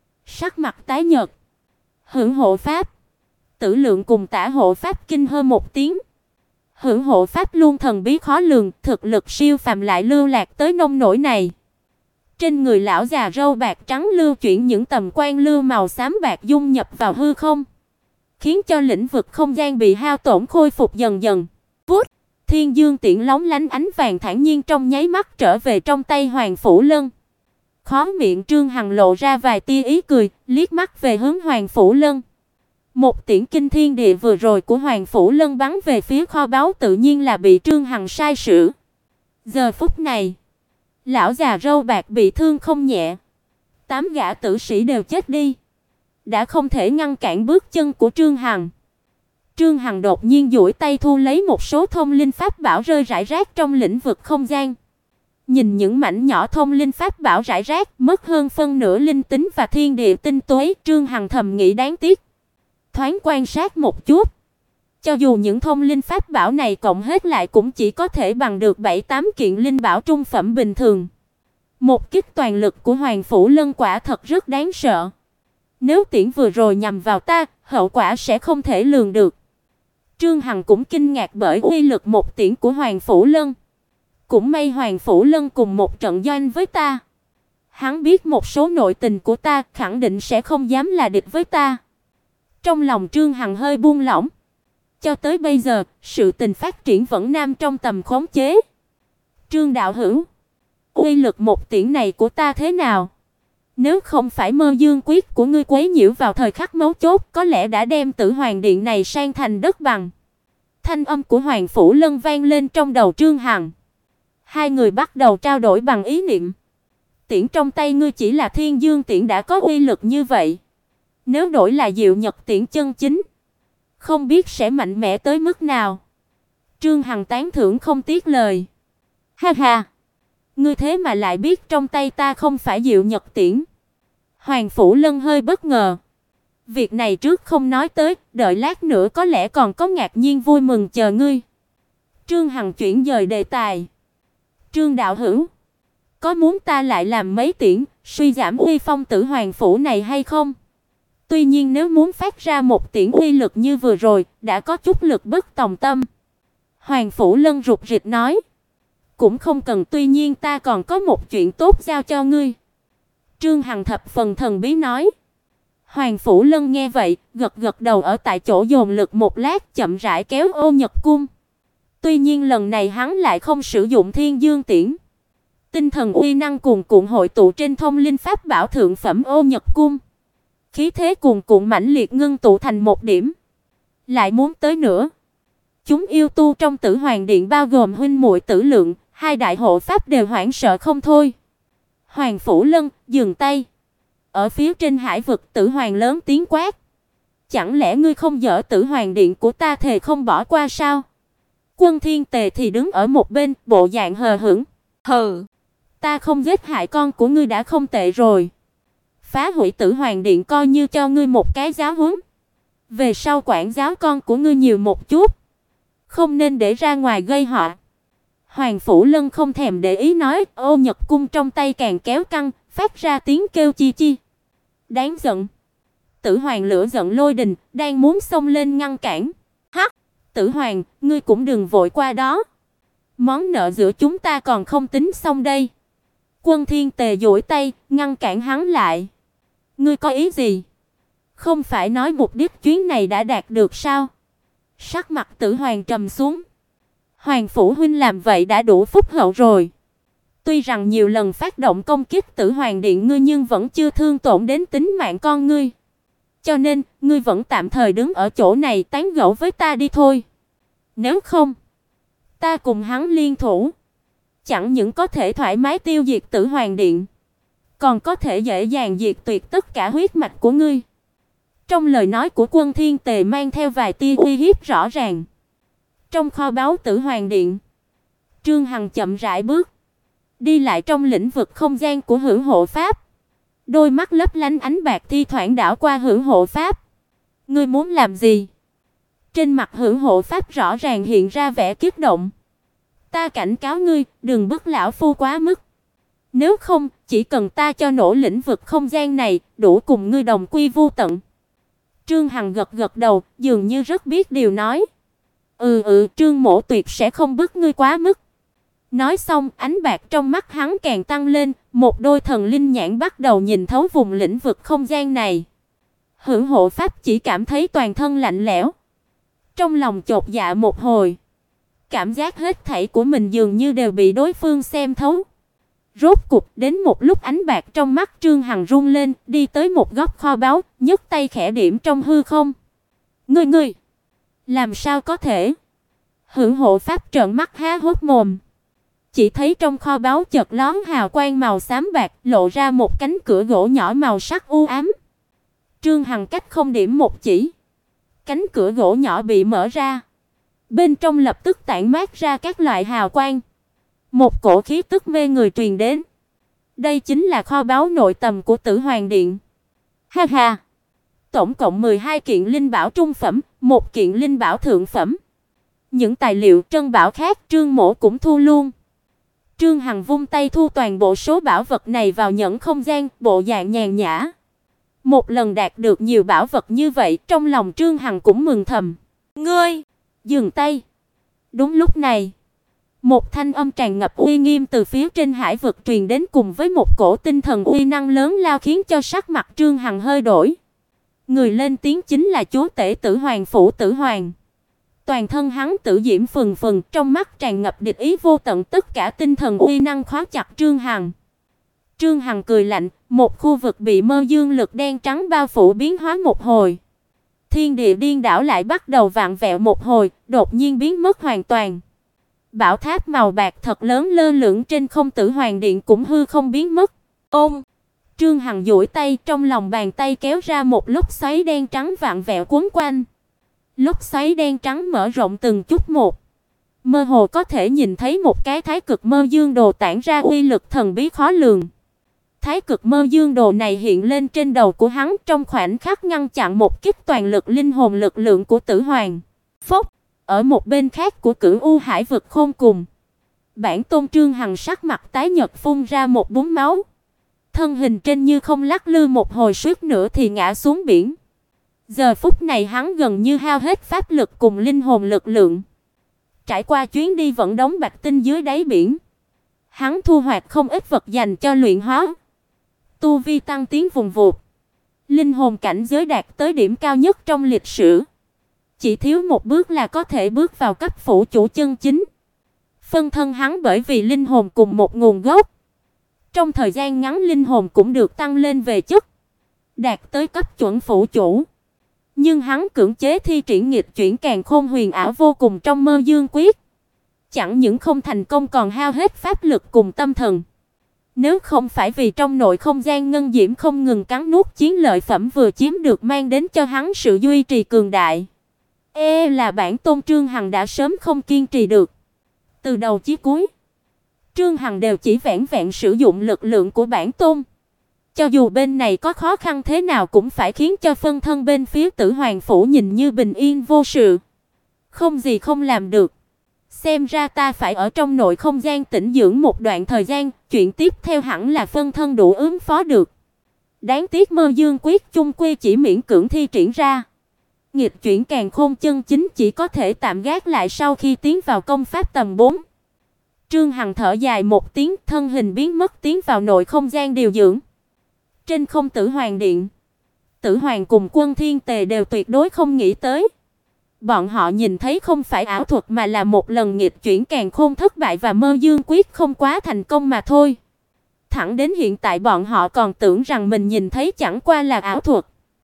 sắc mặt tái nhợt. Hưởng Hộ Pháp, Tử Lượng cùng Tả Hộ Pháp kinh hô một tiếng. Hưởng Hộ Pháp luôn thần bí khó lường, thực lực siêu phàm lại lưu lạc tới nông nỗi này. Trên người lão già râu bạc trắng lưu chuyển những tầm quan lưu màu xám bạc dung nhập vào hư không, khiến cho lĩnh vực không gian bị hao tổn khôi phục dần dần. Vút, Thiên Dương Tiễn lóng lánh ánh vàng thản nhiên trong nháy mắt trở về trong tay Hoàng Phủ Lân. Khóe miệng Trương Hằng lộ ra vài tia ý cười, liếc mắt về hướng Hoàng Phủ Lân. Một tiễn kinh thiên địa vừa rồi của Hoàng Phủ Lân bắn về phía kho báu tự nhiên là bị Trương Hằng sai sử. Giờ phút này, lão già râu bạc bị thương không nhẹ, 8 gã tử sĩ đều chết đi, đã không thể ngăn cản bước chân của Trương Hằng. Trương Hằng đột nhiên duỗi tay thu lấy một số thông linh pháp bảo rơi rải rác trong lĩnh vực không gian. Nhìn những mảnh nhỏ thông linh pháp bảo rải rác, mất hơn phân nửa linh tính và thiên địa tinh túy, Trương Hằng thầm nghĩ đáng tiếc. Thoáng quan sát một chút, cho dù những thông linh pháp bảo này cộng hết lại cũng chỉ có thể bằng được 7-8 kiện linh bảo trung phẩm bình thường. Một kích toàn lực của Hoàng Phủ Lân quả thật rất đáng sợ. Nếu tiễn vừa rồi nhằm vào ta, hậu quả sẽ không thể lường được. Trương Hằng cũng kinh ngạc bởi uy lực một tiễn của Hoàng Phủ Lân. Cũng may Hoàng Phủ Lân cùng một trận doanh với ta. Hắn biết một số nội tình của ta, khẳng định sẽ không dám là địch với ta. Trong lòng Trương Hằng hơi buông lỏng. Cho tới bây giờ, sự tình phát triển vẫn nằm trong tầm khống chế. Trương đạo hữu, uy lực một tiễn này của ta thế nào? Nếu không phải Mơ Dương quyết của ngươi quấy nhiễu vào thời khắc mấu chốt, có lẽ đã đem Tử Hoàng Điện này sang thành đất bằng. Thanh âm của Hoàng Phủ Lân vang lên trong đầu Trương Hằng. Hai người bắt đầu trao đổi bằng ý niệm. Tiễn trong tay ngươi chỉ là Thiên Dương Tiễn đã có uy lực như vậy. Nếu đổi là Diệu Nhật Tiễn chân chính, không biết sẽ mạnh mẽ tới mức nào. Trương Hằng tán thưởng không tiếc lời. Ha ha, ngươi thế mà lại biết trong tay ta không phải Diệu Nhật Tiễn. Hoàng Phủ Lân hơi bất ngờ. Việc này trước không nói tới, đợi lát nữa có lẽ còn có ngạc nhiên vui mừng chờ ngươi. Trương Hằng chuyển dời đề tài. Trương đạo hữu, có muốn ta lại làm mấy tiễn, suy giảm uy phong Tử Hoàng phủ này hay không? Tuy nhiên nếu muốn phát ra một tiễn uy lực như vừa rồi, đã có chút lực bất tòng tâm. Hoàng Phủ Lân rụt rịch nói. Cũng không cần, tuy nhiên ta còn có một chuyện tốt giao cho ngươi. Trương Hằng thập phần thần bí nói. Hoàng Phủ Lân nghe vậy, gật gật đầu ở tại chỗ dồn lực một lát, chậm rãi kéo Ô Nhật cung. Tuy nhiên lần này hắn lại không sử dụng Thiên Dương Tiễn. Tinh thần uy năng cuồn cuộn hội tụ trên thông linh pháp bảo thượng phẩm Ô Nhật cung. Khí thế cuồn cuộn mãnh liệt ngưng tụ thành một điểm. Lại muốn tới nữa. Chúng yêu tu trong Tử Hoàng Điện bao gồm huynh muội Tử Lượng, hai đại hộ pháp đều hoảng sợ không thôi. Hoàng Phủ Lân dừng tay. Ở phía trên hải vực Tử Hoàng lớn tiếng quát. Chẳng lẽ ngươi không dỡ Tử Hoàng Điện của ta thề không bỏ qua sao? Quân Thiên Tề thì đứng ở một bên, bộ dạng hờ hững. Hừ, ta không giết hại con của ngươi đã không tệ rồi. Phá hủy Tử Hoàng Điện coi như cho ngươi một cái giáo huấn. Về sau quản giáo con của ngươi nhiều một chút, không nên để ra ngoài gây họa. Hoàng Phủ Lân không thèm để ý nói, Ô Nhật cung trong tay càng kéo căng, phát ra tiếng kêu chi chi. Đáng giận. Tử Hoàng lửa giận lôi đình, đang muốn xông lên ngăn cản. Hắc! Tử Hoàng, ngươi cũng đừng vội qua đó. Món nợ giữa chúng ta còn không tính xong đây. Quân Thiên Tề duỗi tay, ngăn cản hắn lại. Ngươi có ý gì? Không phải nói mục đích chuyến này đã đạt được sao? Sắc mặt Tử Hoàng trầm xuống. Hoàng phủ huynh làm vậy đã đủ phúc hậu rồi. Tuy rằng nhiều lần phát động công kích Tử Hoàng điện ngươi nhưng vẫn chưa thương tổn đến tính mạng con ngươi. Cho nên, ngươi vẫn tạm thời đứng ở chỗ này tán gẫu với ta đi thôi. Nếu không, ta cùng hắn liên thủ, chẳng những có thể thoải mái tiêu diệt Tử Hoàng điện, còn có thể dễ dàng diệt tuyệt tất cả huyết mạch của ngươi. Trong lời nói của Quân Thiên Tề mang theo vài tia uy hiếp rõ ràng. Trong kho báu Tử Hoàng điện, Trương Hằng chậm rãi bước đi lại trong lĩnh vực không gian của Hữu Hộ Pháp. Đôi mắt lấp lánh ánh bạc thi thoảng đảo qua Hữu Hộ Pháp. Ngươi muốn làm gì? Trên mặt Hữu Hộ Pháp rõ ràng hiện ra vẻ kích động. Ta cảnh cáo ngươi, đừng bức lão phu quá mức. Nếu không, chỉ cần ta cho nổ lĩnh vực không gian này, đủ cùng ngươi đồng quy vu tận. Trương Hằng gật gật đầu, dường như rất biết điều nói. Trương mỗ tuyệt sẽ không bức ngươi quá mức. Nói xong, ánh bạc trong mắt hắn càng tăng lên, một đôi thần linh nhãn bắt đầu nhìn thấu vùng lĩnh vực không gian này. Hữu Hộ Pháp chỉ cảm thấy toàn thân lạnh lẽo. Trong lòng chột dạ một hồi. Cảm giác hết thảy của mình dường như đều bị đối phương xem thấu. Rốt cục đến một lúc ánh bạc trong mắt Trương Hằng rung lên, đi tới một góc kho báu, nhấc tay khẽ điểm trong hư không. Ngươi, làm sao có thể? Hữu Hộ Pháp trợn mắt há hốc mồm. Chỉ thấy trong kho báu chợt lóe hào quang màu xám bạc, lộ ra một cánh cửa gỗ nhỏ màu sắc u ám. Trương Hằng cách không điểm một chỉ. Cánh cửa gỗ nhỏ bị mở ra. Bên trong lập tức tản mát ra các loại hào quang. Một cổ khí tức mê người truyền đến. Đây chính là kho báu nội tầm của Tử Hoàng điện. Ha ha. Tổng cộng 12 kiện linh bảo trung phẩm, 1 kiện linh bảo thượng phẩm. Những tài liệu trân bảo khác Trương mỗ cũng thu luôn. Trương Hằng vung tay thu toàn bộ số bảo vật này vào nhẫn không gian, bộ dạng nhàn nhã. Một lần đạt được nhiều bảo vật như vậy, trong lòng Trương Hằng cũng mừng thầm. Ngươi, dừng tay. Đúng lúc này, một thanh âm tràn ngập uy nghiêm từ phía trên hải vực truyền đến cùng với một cổ tinh thần uy năng lớn lao khiến cho sắc mặt Trương Hằng hơi đổi. Người lên tiếng chính là chúa tể Tử Hoàng phủ Tử Hoàng. Toàn thân hắn tự diễm phừng phừng, trong mắt tràn ngập địch ý vô tận, tất cả tinh thần uy năng khóa chặt Trương Hằng. Trương Hằng cười lạnh, một khu vực bị mơ dương lực đen trắng bao phủ biến hóa một hồi. Thiên địa điên đảo lại bắt đầu vặn vẹo một hồi, đột nhiên biến mất hoàn toàn. Bảo tháp màu bạc thật lớn lơ lửng trên không Tử Hoàng điện cũng hư không biến mất. Ôm! Trương Hằng duỗi tay, trong lòng bàn tay kéo ra một lốc xoáy đen trắng vặn vẹo cuốn quanh. Lốc xoáy đen trắng mở rộng từng chút một. Mơ hồ có thể nhìn thấy một cái Thái Cực Mơ Dương Đồ tản ra uy lực thần bí khó lường. Thái Cực Mơ Dương Đồ này hiện lên trên đầu của hắn, trong khoảnh khắc ngăn chặn một kích toàn lực linh hồn lực lượng của Tử Hoàng. Phốc, ở một bên khác của Cửu U Hải vực khôn cùng, Bản Tôn Trương Hằng sắc mặt tái nhợt phun ra một búng máu. Thân hình trên như không lắc lư một hồi suýt nữa thì ngã xuống biển. Giờ phút này hắn gần như hao hết pháp lực cùng linh hồn lực lượng. Trải qua chuyến đi vận đống bạch tinh dưới đáy biển, hắn thu hoạch không ít vật dành cho luyện hóa. Tu vi tăng tiến vùng vụt, linh hồn cảnh giới đạt tới điểm cao nhất trong lịch sử. Chỉ thiếu một bước là có thể bước vào cấp phủ chủ chân chính. Phân thân hắn bởi vì linh hồn cùng một nguồn gốc, trong thời gian ngắn linh hồn cũng được tăng lên về chất, đạt tới cấp chuẩn phủ chủ. Nhưng hắn cưỡng chế thi triển nghịch chuyển càn khôn huyền ảo vô cùng trong Mơ Dương quyết, chẳng những không thành công còn hao hết pháp lực cùng tâm thần. Nếu không phải vì trong nội không gian ngân diễm không ngừng cắn nuốt chiến lợi phẩm vừa chiếm được mang đến cho hắn sự duy trì cường đại, là Bản Tôn Trương Hằng đã sớm không kiên trì được. Từ đầu chí cuối, Trương Hằng đều chỉ vẻn vẹn sử dụng lực lượng của Bản Tôn. Cho dù bên này có khó khăn thế nào cũng phải khiến cho phân thân bên phía Tử Hoàng phủ nhìn như bình yên vô sự, không gì không làm được. Xem ra ta phải ở trong nội không gian tĩnh dưỡng một đoạn thời gian, chuyện tiếp theo hẳn là phân thân đủ ứng phó được. Đáng tiếc Mơ Dương quyết chung quy chỉ miễn cưỡng thi triển ra. Nghịch chuyển càn khôn chân chính chỉ có thể tạm gác lại sau khi tiến vào công pháp tầm 4. Trương Hằng thở dài một tiếng, thân hình biến mất tiến vào nội không gian điều dưỡng. Trên không Tử Hoàng Điện, Tử Hoàng cùng Quân Thiên Tề đều tuyệt đối không nghĩ tới. Bọn họ nhìn thấy không phải ảo thuật mà là một lần nghịch chuyển càn khôn thất bại và Mơ Dương quyết không quá thành công mà thôi. Thẳng đến hiện tại bọn họ còn tưởng rằng mình nhìn thấy chẳng qua là ảo thuật.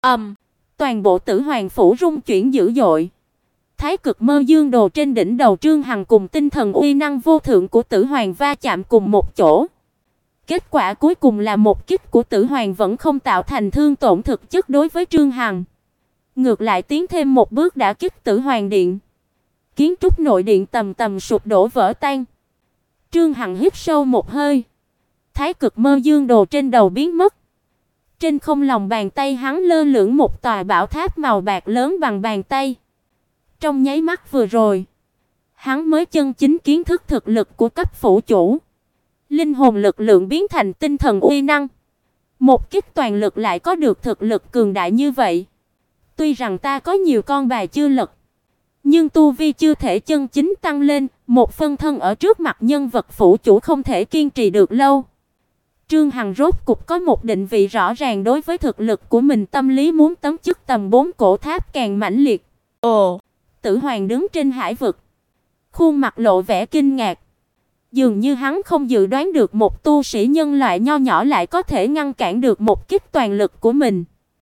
Toàn bộ Tử Hoàng phủ rung chuyển dữ dội. Thái cực Mơ Dương đồ trên đỉnh đầu Trương Hằng cùng tinh thần uy năng vô thượng của Tử Hoàng va chạm cùng một chỗ. Kết quả cuối cùng là một kích của Tử Hoàng vẫn không tạo thành thương tổn thực chất đối với Trương Hằng. Ngược lại tiến thêm một bước đã kích Tử Hoàng Điện. Kiến trúc nội điện tầm tầm sụp đổ vỡ tan. Trương Hằng hít sâu một hơi. Thái cực Mơ Dương đồ trên đầu biến mất. Trên không lòng bàn tay hắn lơ lửng một tòa bảo tháp màu bạc lớn bằng bàn tay. Trong nháy mắt vừa rồi, hắn mới chân chính kiến thức thực lực của cấp phủ chủ. Linh hồn lực lượng biến thành tinh thần uy năng. Một kích toàn lực lại có được thực lực cường đại như vậy. Tuy rằng ta có nhiều con bài chưa lật, nhưng tu vi chưa thể chân chính tăng lên, một phân thân ở trước mặt nhân vật phủ chủ không thể kiên trì được lâu. Trương Hằng rốt cục có một định vị rõ ràng đối với thực lực của mình, tâm lý muốn tấm chức tầm 4 cổ tháp càng mãnh liệt. Ồ, Tử Hoàng đứng trên hải vực, khuôn mặt lộ vẻ kinh ngạc. Dường như hắn không dự đoán được một tu sĩ nhân loại nho nhỏ lại có thể ngăn cản được một kích toàn lực của mình.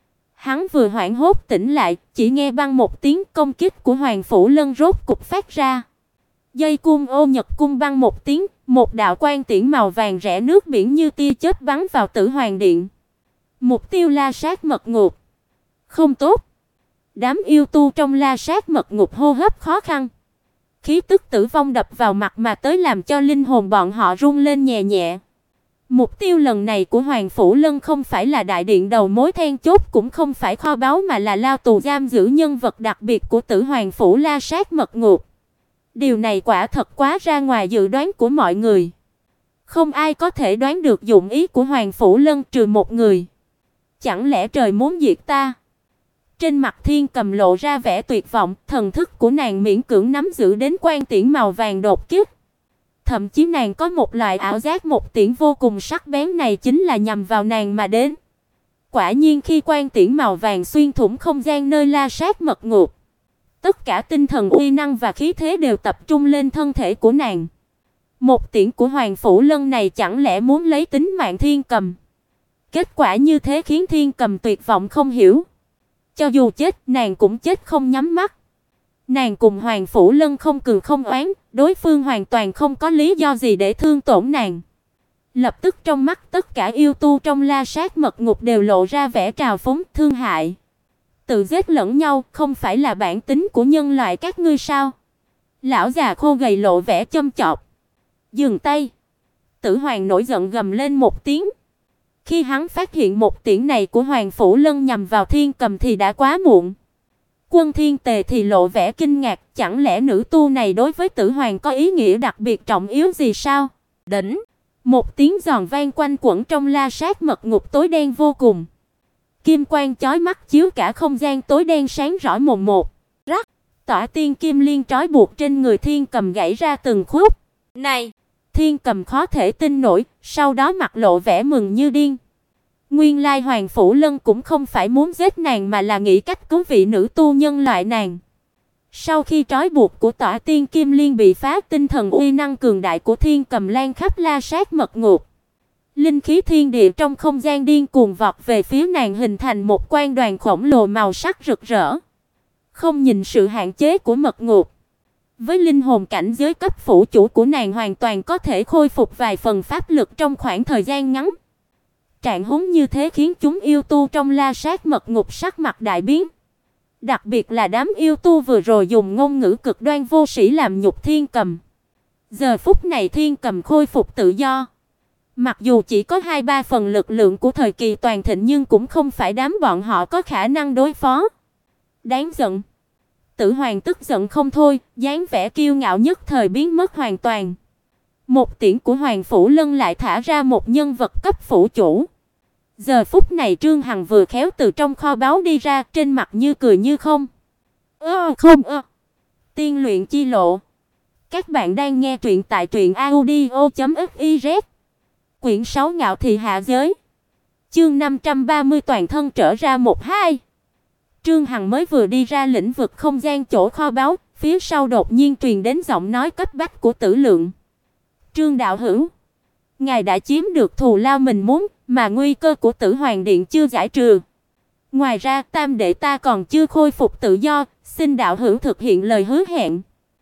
Hắn vừa hoảng hốt tỉnh lại, chỉ nghe băng một tiếng, công kích của Hoàng Phủ Lân rốt cục phát ra. Dây cung Ô Nhật cung băng một tiếng, một đạo quang tiễn màu vàng rẽ nước biển như tia chớp bắn vào Tử Hoàng Điện. Mục tiêu La Sát Mật Ngục. Không tốt. Đám yêu tu trong La Sát Mật Ngục hô hấp khó khăn. Khí tức tử vong đập vào mặt mà tới làm cho linh hồn bọn họ rung lên nhẹ nhẹ. Mục tiêu lần này của Hoàng Phủ Lân không phải là đại điện đầu mối then chốt, cũng không phải kho báu, mà là lao tù giam giữ nhân vật đặc biệt của Tử Hoàng phủ La Sát Mật Ngục. Điều này quả thật quá ra ngoài dự đoán của mọi người. Không ai có thể đoán được dụng ý của Hoàng Phủ Lân trừ một người. Chẳng lẽ trời muốn diệt ta? Trên mặt Thiên Cầm lộ ra vẻ tuyệt vọng, thần thức của nàng miễn cưỡng nắm giữ đến quang tiễn màu vàng đột kích. Thậm chí nàng có một loại ảo giác một tiễn vô cùng sắc bén này chính là nhằm vào nàng mà đến. Quả nhiên khi quang tiễn màu vàng xuyên thủng không gian nơi La Sát Mật Ngục, tất cả tinh thần uy năng và khí thế đều tập trung lên thân thể của nàng. Một tiễn của Hoàng Phủ Lân này chẳng lẽ muốn lấy tính mạng Thiên Cầm? Kết quả như thế khiến Thiên Cầm tuyệt vọng không hiểu. Cho dù chết, nàng cũng chết không nhắm mắt. Nàng cùng Hoàng Phủ Lân không cừu không oán, đối phương hoàn toàn không có lý do gì để thương tổn nàng. Lập tức trong mắt tất cả yêu tu trong La Sát Mật Ngục đều lộ ra vẻ trào phúng, thương hại. Tự giết lẫn nhau không phải là bản tính của nhân loại các ngươi sao? Lão già khô gầy lộ vẻ châm chọc. Dừng tay. Tử Hoàng nổi giận gầm lên một tiếng. Khi hắn phát hiện một tiễn này của Hoàng Phủ Lân nhằm vào Thiên Cầm thì đã quá muộn. Quân Thiên Tề thì lộ vẻ kinh ngạc, chẳng lẽ nữ tu này đối với Tử Hoàng có ý nghĩa đặc biệt trọng yếu gì sao? Đỉnh, một tiếng giòn vang quanh quẩn trong La Sát Mật Ngục tối đen vô cùng. Kim quang chói mắt chiếu cả không gian tối đen sáng rõ mồn một. Rắc, tỏa tiên kim liên trói buộc trên người Thiên Cầm gãy ra từng khúc. Này, Thiên Cầm khó thể tin nổi, sau đó mặt lộ vẻ mừng như điên. Nguyên lai Hoàng Phủ Lân cũng không phải muốn giết nàng mà là nghĩ cách cứu vị nữ tu nhân loại nàng. Sau khi trói buộc của tỏa tiên kim liên bị phá, tinh thần uy năng cường đại của Thiên Cầm lan khắp La Sát Mật Ngục. Linh khí thiên địa trong không gian điên cuồng vọt về phía nàng, hình thành một quang đoàn khổng lồ màu sắc rực rỡ. Không nhìn sự hạn chế của mật ngục, với linh hồn cảnh giới cấp phủ chủ của nàng hoàn toàn có thể khôi phục vài phần pháp lực trong khoảng thời gian ngắn. Trạng huống như thế khiến chúng yêu tu trong La Sát Mật Ngục sắc mặt đại biến. Đặc biệt là đám yêu tu vừa rồi dùng ngôn ngữ cực đoan vô sĩ làm nhục Thiên Cầm. Giờ phút này Thiên Cầm khôi phục tự do. Mặc dù chỉ có 2-3 phần lực lượng của thời kỳ toàn thịnh nhưng cũng không phải đám bọn họ có khả năng đối phó. Đáng giận. Tử Hoàng tức giận không thôi, dáng vẻ kiêu ngạo nhất thời biến mất hoàn toàn. Một tiễn của Hoàng Phủ Lân lại thả ra một nhân vật cấp phủ chủ. Giờ phút này Trương Hằng vừa khéo từ trong kho báu đi ra, trên mặt như cười như không. Không. Tiên luyện chi lộ. Các bạn đang nghe truyện tại truyệnaudio.fiz. Quyển 6 Ngạo thị hạ giới. Chương 530 toàn thân trở ra 1-2. Trương Hằng mới vừa đi ra lĩnh vực không gian chỗ kho báu, phía sau đột nhiên truyền đến giọng nói cấp bách của Tử Lượng. "Trương đạo hữu, ngài đã chiếm được thù lao mình muốn, mà nguy cơ của Tử Hoàng điện chưa giải trừ. Ngoài ra, tam đệ ta còn chưa khôi phục tự do, xin đạo hữu thực hiện lời hứa hẹn."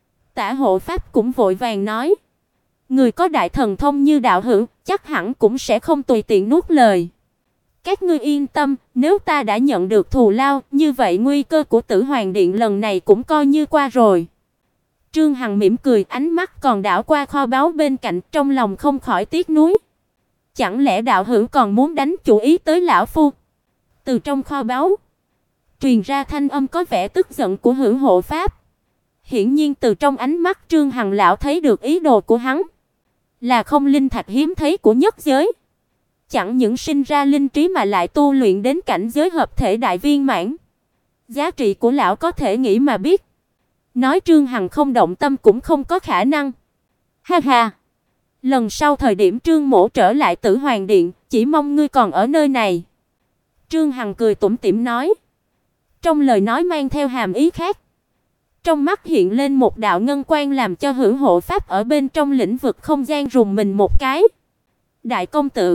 Tả hộ pháp cũng vội vàng nói: "Người có đại thần thông như đạo hữu, chắc hẳn cũng sẽ không tùy tiện nuốt lời. Các ngươi yên tâm, nếu ta đã nhận được thù lao, như vậy nguy cơ của Tử Hoàng điện lần này cũng coi như qua rồi." Trương Hằng mỉm cười, ánh mắt còn đảo qua kho báu bên cạnh, trong lòng không khỏi tiếc nuối. Chẳng lẽ đạo hữu còn muốn đánh chủ ý tới lão phu? Từ trong kho báu truyền ra thanh âm có vẻ tức giận của Hữu hộ pháp. Hiển nhiên từ trong ánh mắt Trương Hằng lão thấy được ý đồ của hắn, là không linh thạch hiếm thấy của nhất giới. Chẳng những sinh ra linh trí mà lại tu luyện đến cảnh giới hợp thể đại viên mãn. Giá trị của lão có thể nghĩ mà biết. Nói Trương Hằng không động tâm cũng không có khả năng. Ha ha. Lần sau thời điểm Trương mỗ trở lại Tử Hoàng điện, chỉ mong ngươi còn ở nơi này." Trương Hằng cười tủm tỉm nói. Trong lời nói mang theo hàm ý khác. Trong mắt hiện lên một đạo ngân quang làm cho Hữu hộ pháp ở bên trong lĩnh vực không gian rùng mình một cái. "Đại công tử,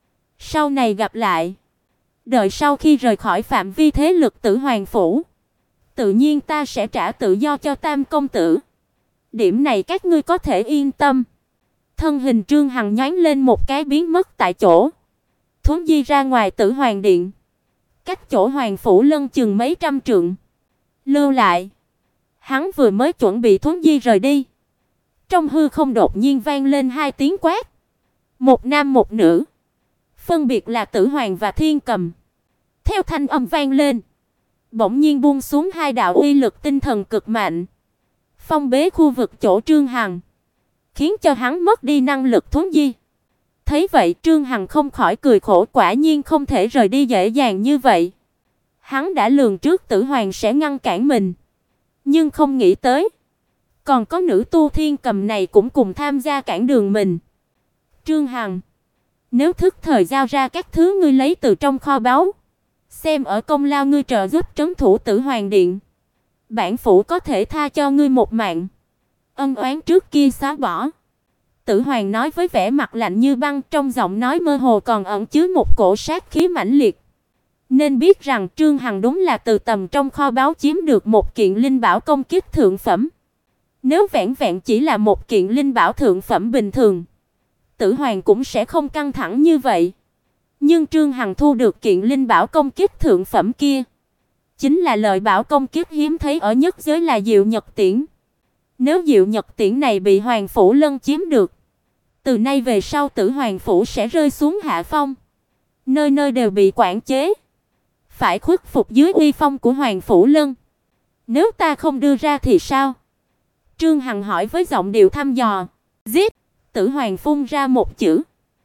sau này gặp lại. Đợi sau khi rời khỏi phạm vi thế lực Tử Hoàng phủ, tự nhiên ta sẽ trả tự do cho Tam công tử. Điểm này các ngươi có thể yên tâm." Thân hình Trương Hằng nhoáng lên một cái biến mất tại chỗ. Thuấn di ra ngoài Tử Hoàng điện, cách chỗ Hoàng phủ lân chừng mấy trăm trượng. Lưu lại. Hắn vừa mới chuẩn bị thuấn di rời đi, trong hư không đột nhiên vang lên hai tiếng quát. Một nam một nữ, phân biệt là Tử Hoàng và Thiên Cầm. Theo thanh âm vang lên, bỗng nhiên buông xuống hai đạo uy lực tinh thần cực mạnh, phong bế khu vực chỗ Trương Hằng, khiến cho hắn mất đi năng lực thuấn di. Thấy vậy, Trương Hằng không khỏi cười khổ, quả nhiên không thể rời đi dễ dàng như vậy. Hắn đã lường trước Tử Hoàng sẽ ngăn cản mình, nhưng không nghĩ tới còn có nữ tu Thiên Cầm này cũng cùng tham gia cản đường mình. "Trương Hằng, nếu thức thời giao ra các thứ ngươi lấy từ trong kho báu, xem ở công lao ngươi trợ giúp trấn thủ Tử Hoàng điện, bản phủ có thể tha cho ngươi một mạng. Ân oán trước kia xóa bỏ." Tử Hoàng nói với vẻ mặt lạnh như băng, trong giọng nói mơ hồ còn ẩn chứa một cổ sát khí mãnh liệt. Nên biết rằng Trương Hằng đúng là từ tầm trong kho báu chiếm được một kiện linh bảo công kích thượng phẩm. Nếu vẹn vẹn chỉ là một kiện linh bảo thượng phẩm bình thường, Tử Hoàng cũng sẽ không căng thẳng như vậy. Nhưng Trương Hằng thu được kiện linh bảo công kích thượng phẩm kia, chính là lợi bảo công kích hiếm thấy ở nhất giới, là Diệu Nhật Tiễn. Nếu Diệu Nhật Tiễn này bị Hoàng phủ lân chiếm được, từ nay về sau Tử Hoàng phủ sẽ rơi xuống hạ phong, nơi nơi đều bị quản chế, phải khuất phục dưới uy phong của Hoàng phủ lân. "Nếu ta không đưa ra thì sao?" Trương Hằng hỏi với giọng điệu thăm dò. "Giết!" Tử Hoàng phun ra một chữ,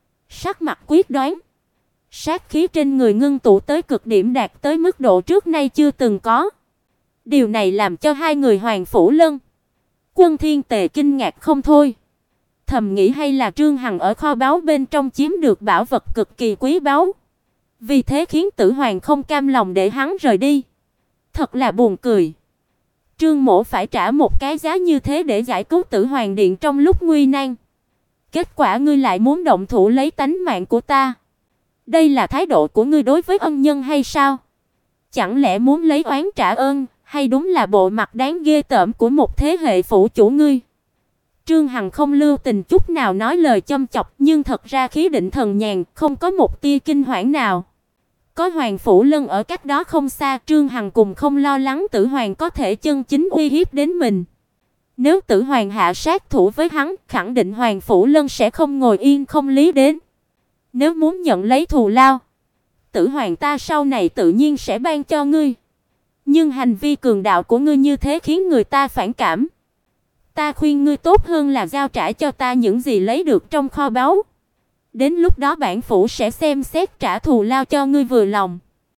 sắc mặt quyết đoán, sát khí trên người ngưng tụ tới cực điểm, đạt tới mức độ trước nay chưa từng có. Điều này làm cho hai người Hoàng phủ lân, Quân Thiên Tề kinh ngạc không thôi. Thầm nghĩ hay là Trương Hằng ở kho báu bên trong chiếm được bảo vật cực kỳ quý báu, vì thế khiến Tử Hoàng không cam lòng để hắn rời đi. Thật là buồn cười. Trương mỗ phải trả một cái giá như thế để giải cứu Tử Hoàng điện trong lúc nguy nan. Kết quả ngươi lại muốn động thủ lấy tánh mạng của ta. Đây là thái độ của ngươi đối với ân nhân hay sao? Chẳng lẽ muốn lấy oán trả ơn, hay đúng là bộ mặt đáng ghê tởm của một thế hệ phủ chủ ngươi? Trương Hằng không lưu tình chút nào nói lời châm chọc, nhưng thật ra khí định thần nhàn, không có một tia kinh hoảng nào. Có Hoàng phủ lân ở cách đó không xa, Trương Hằng cùng không lo lắng Tử Hoàng có thể chân chính uy hiếp đến mình. Nếu Tử Hoàng hạ sát thủ với hắn, khẳng định Hoàng phủ lân sẽ không ngồi yên không lý đến. Nếu muốn nhận lấy thù lao, Tử Hoàng ta sau này tự nhiên sẽ ban cho ngươi. Nhưng hành vi cường đạo của ngươi như thế khiến người ta phản cảm. Ta khuyên ngươi tốt hơn là giao trả cho ta những gì lấy được trong kho báu. Đến lúc đó bản phủ sẽ xem xét trả thù lao cho ngươi vừa lòng.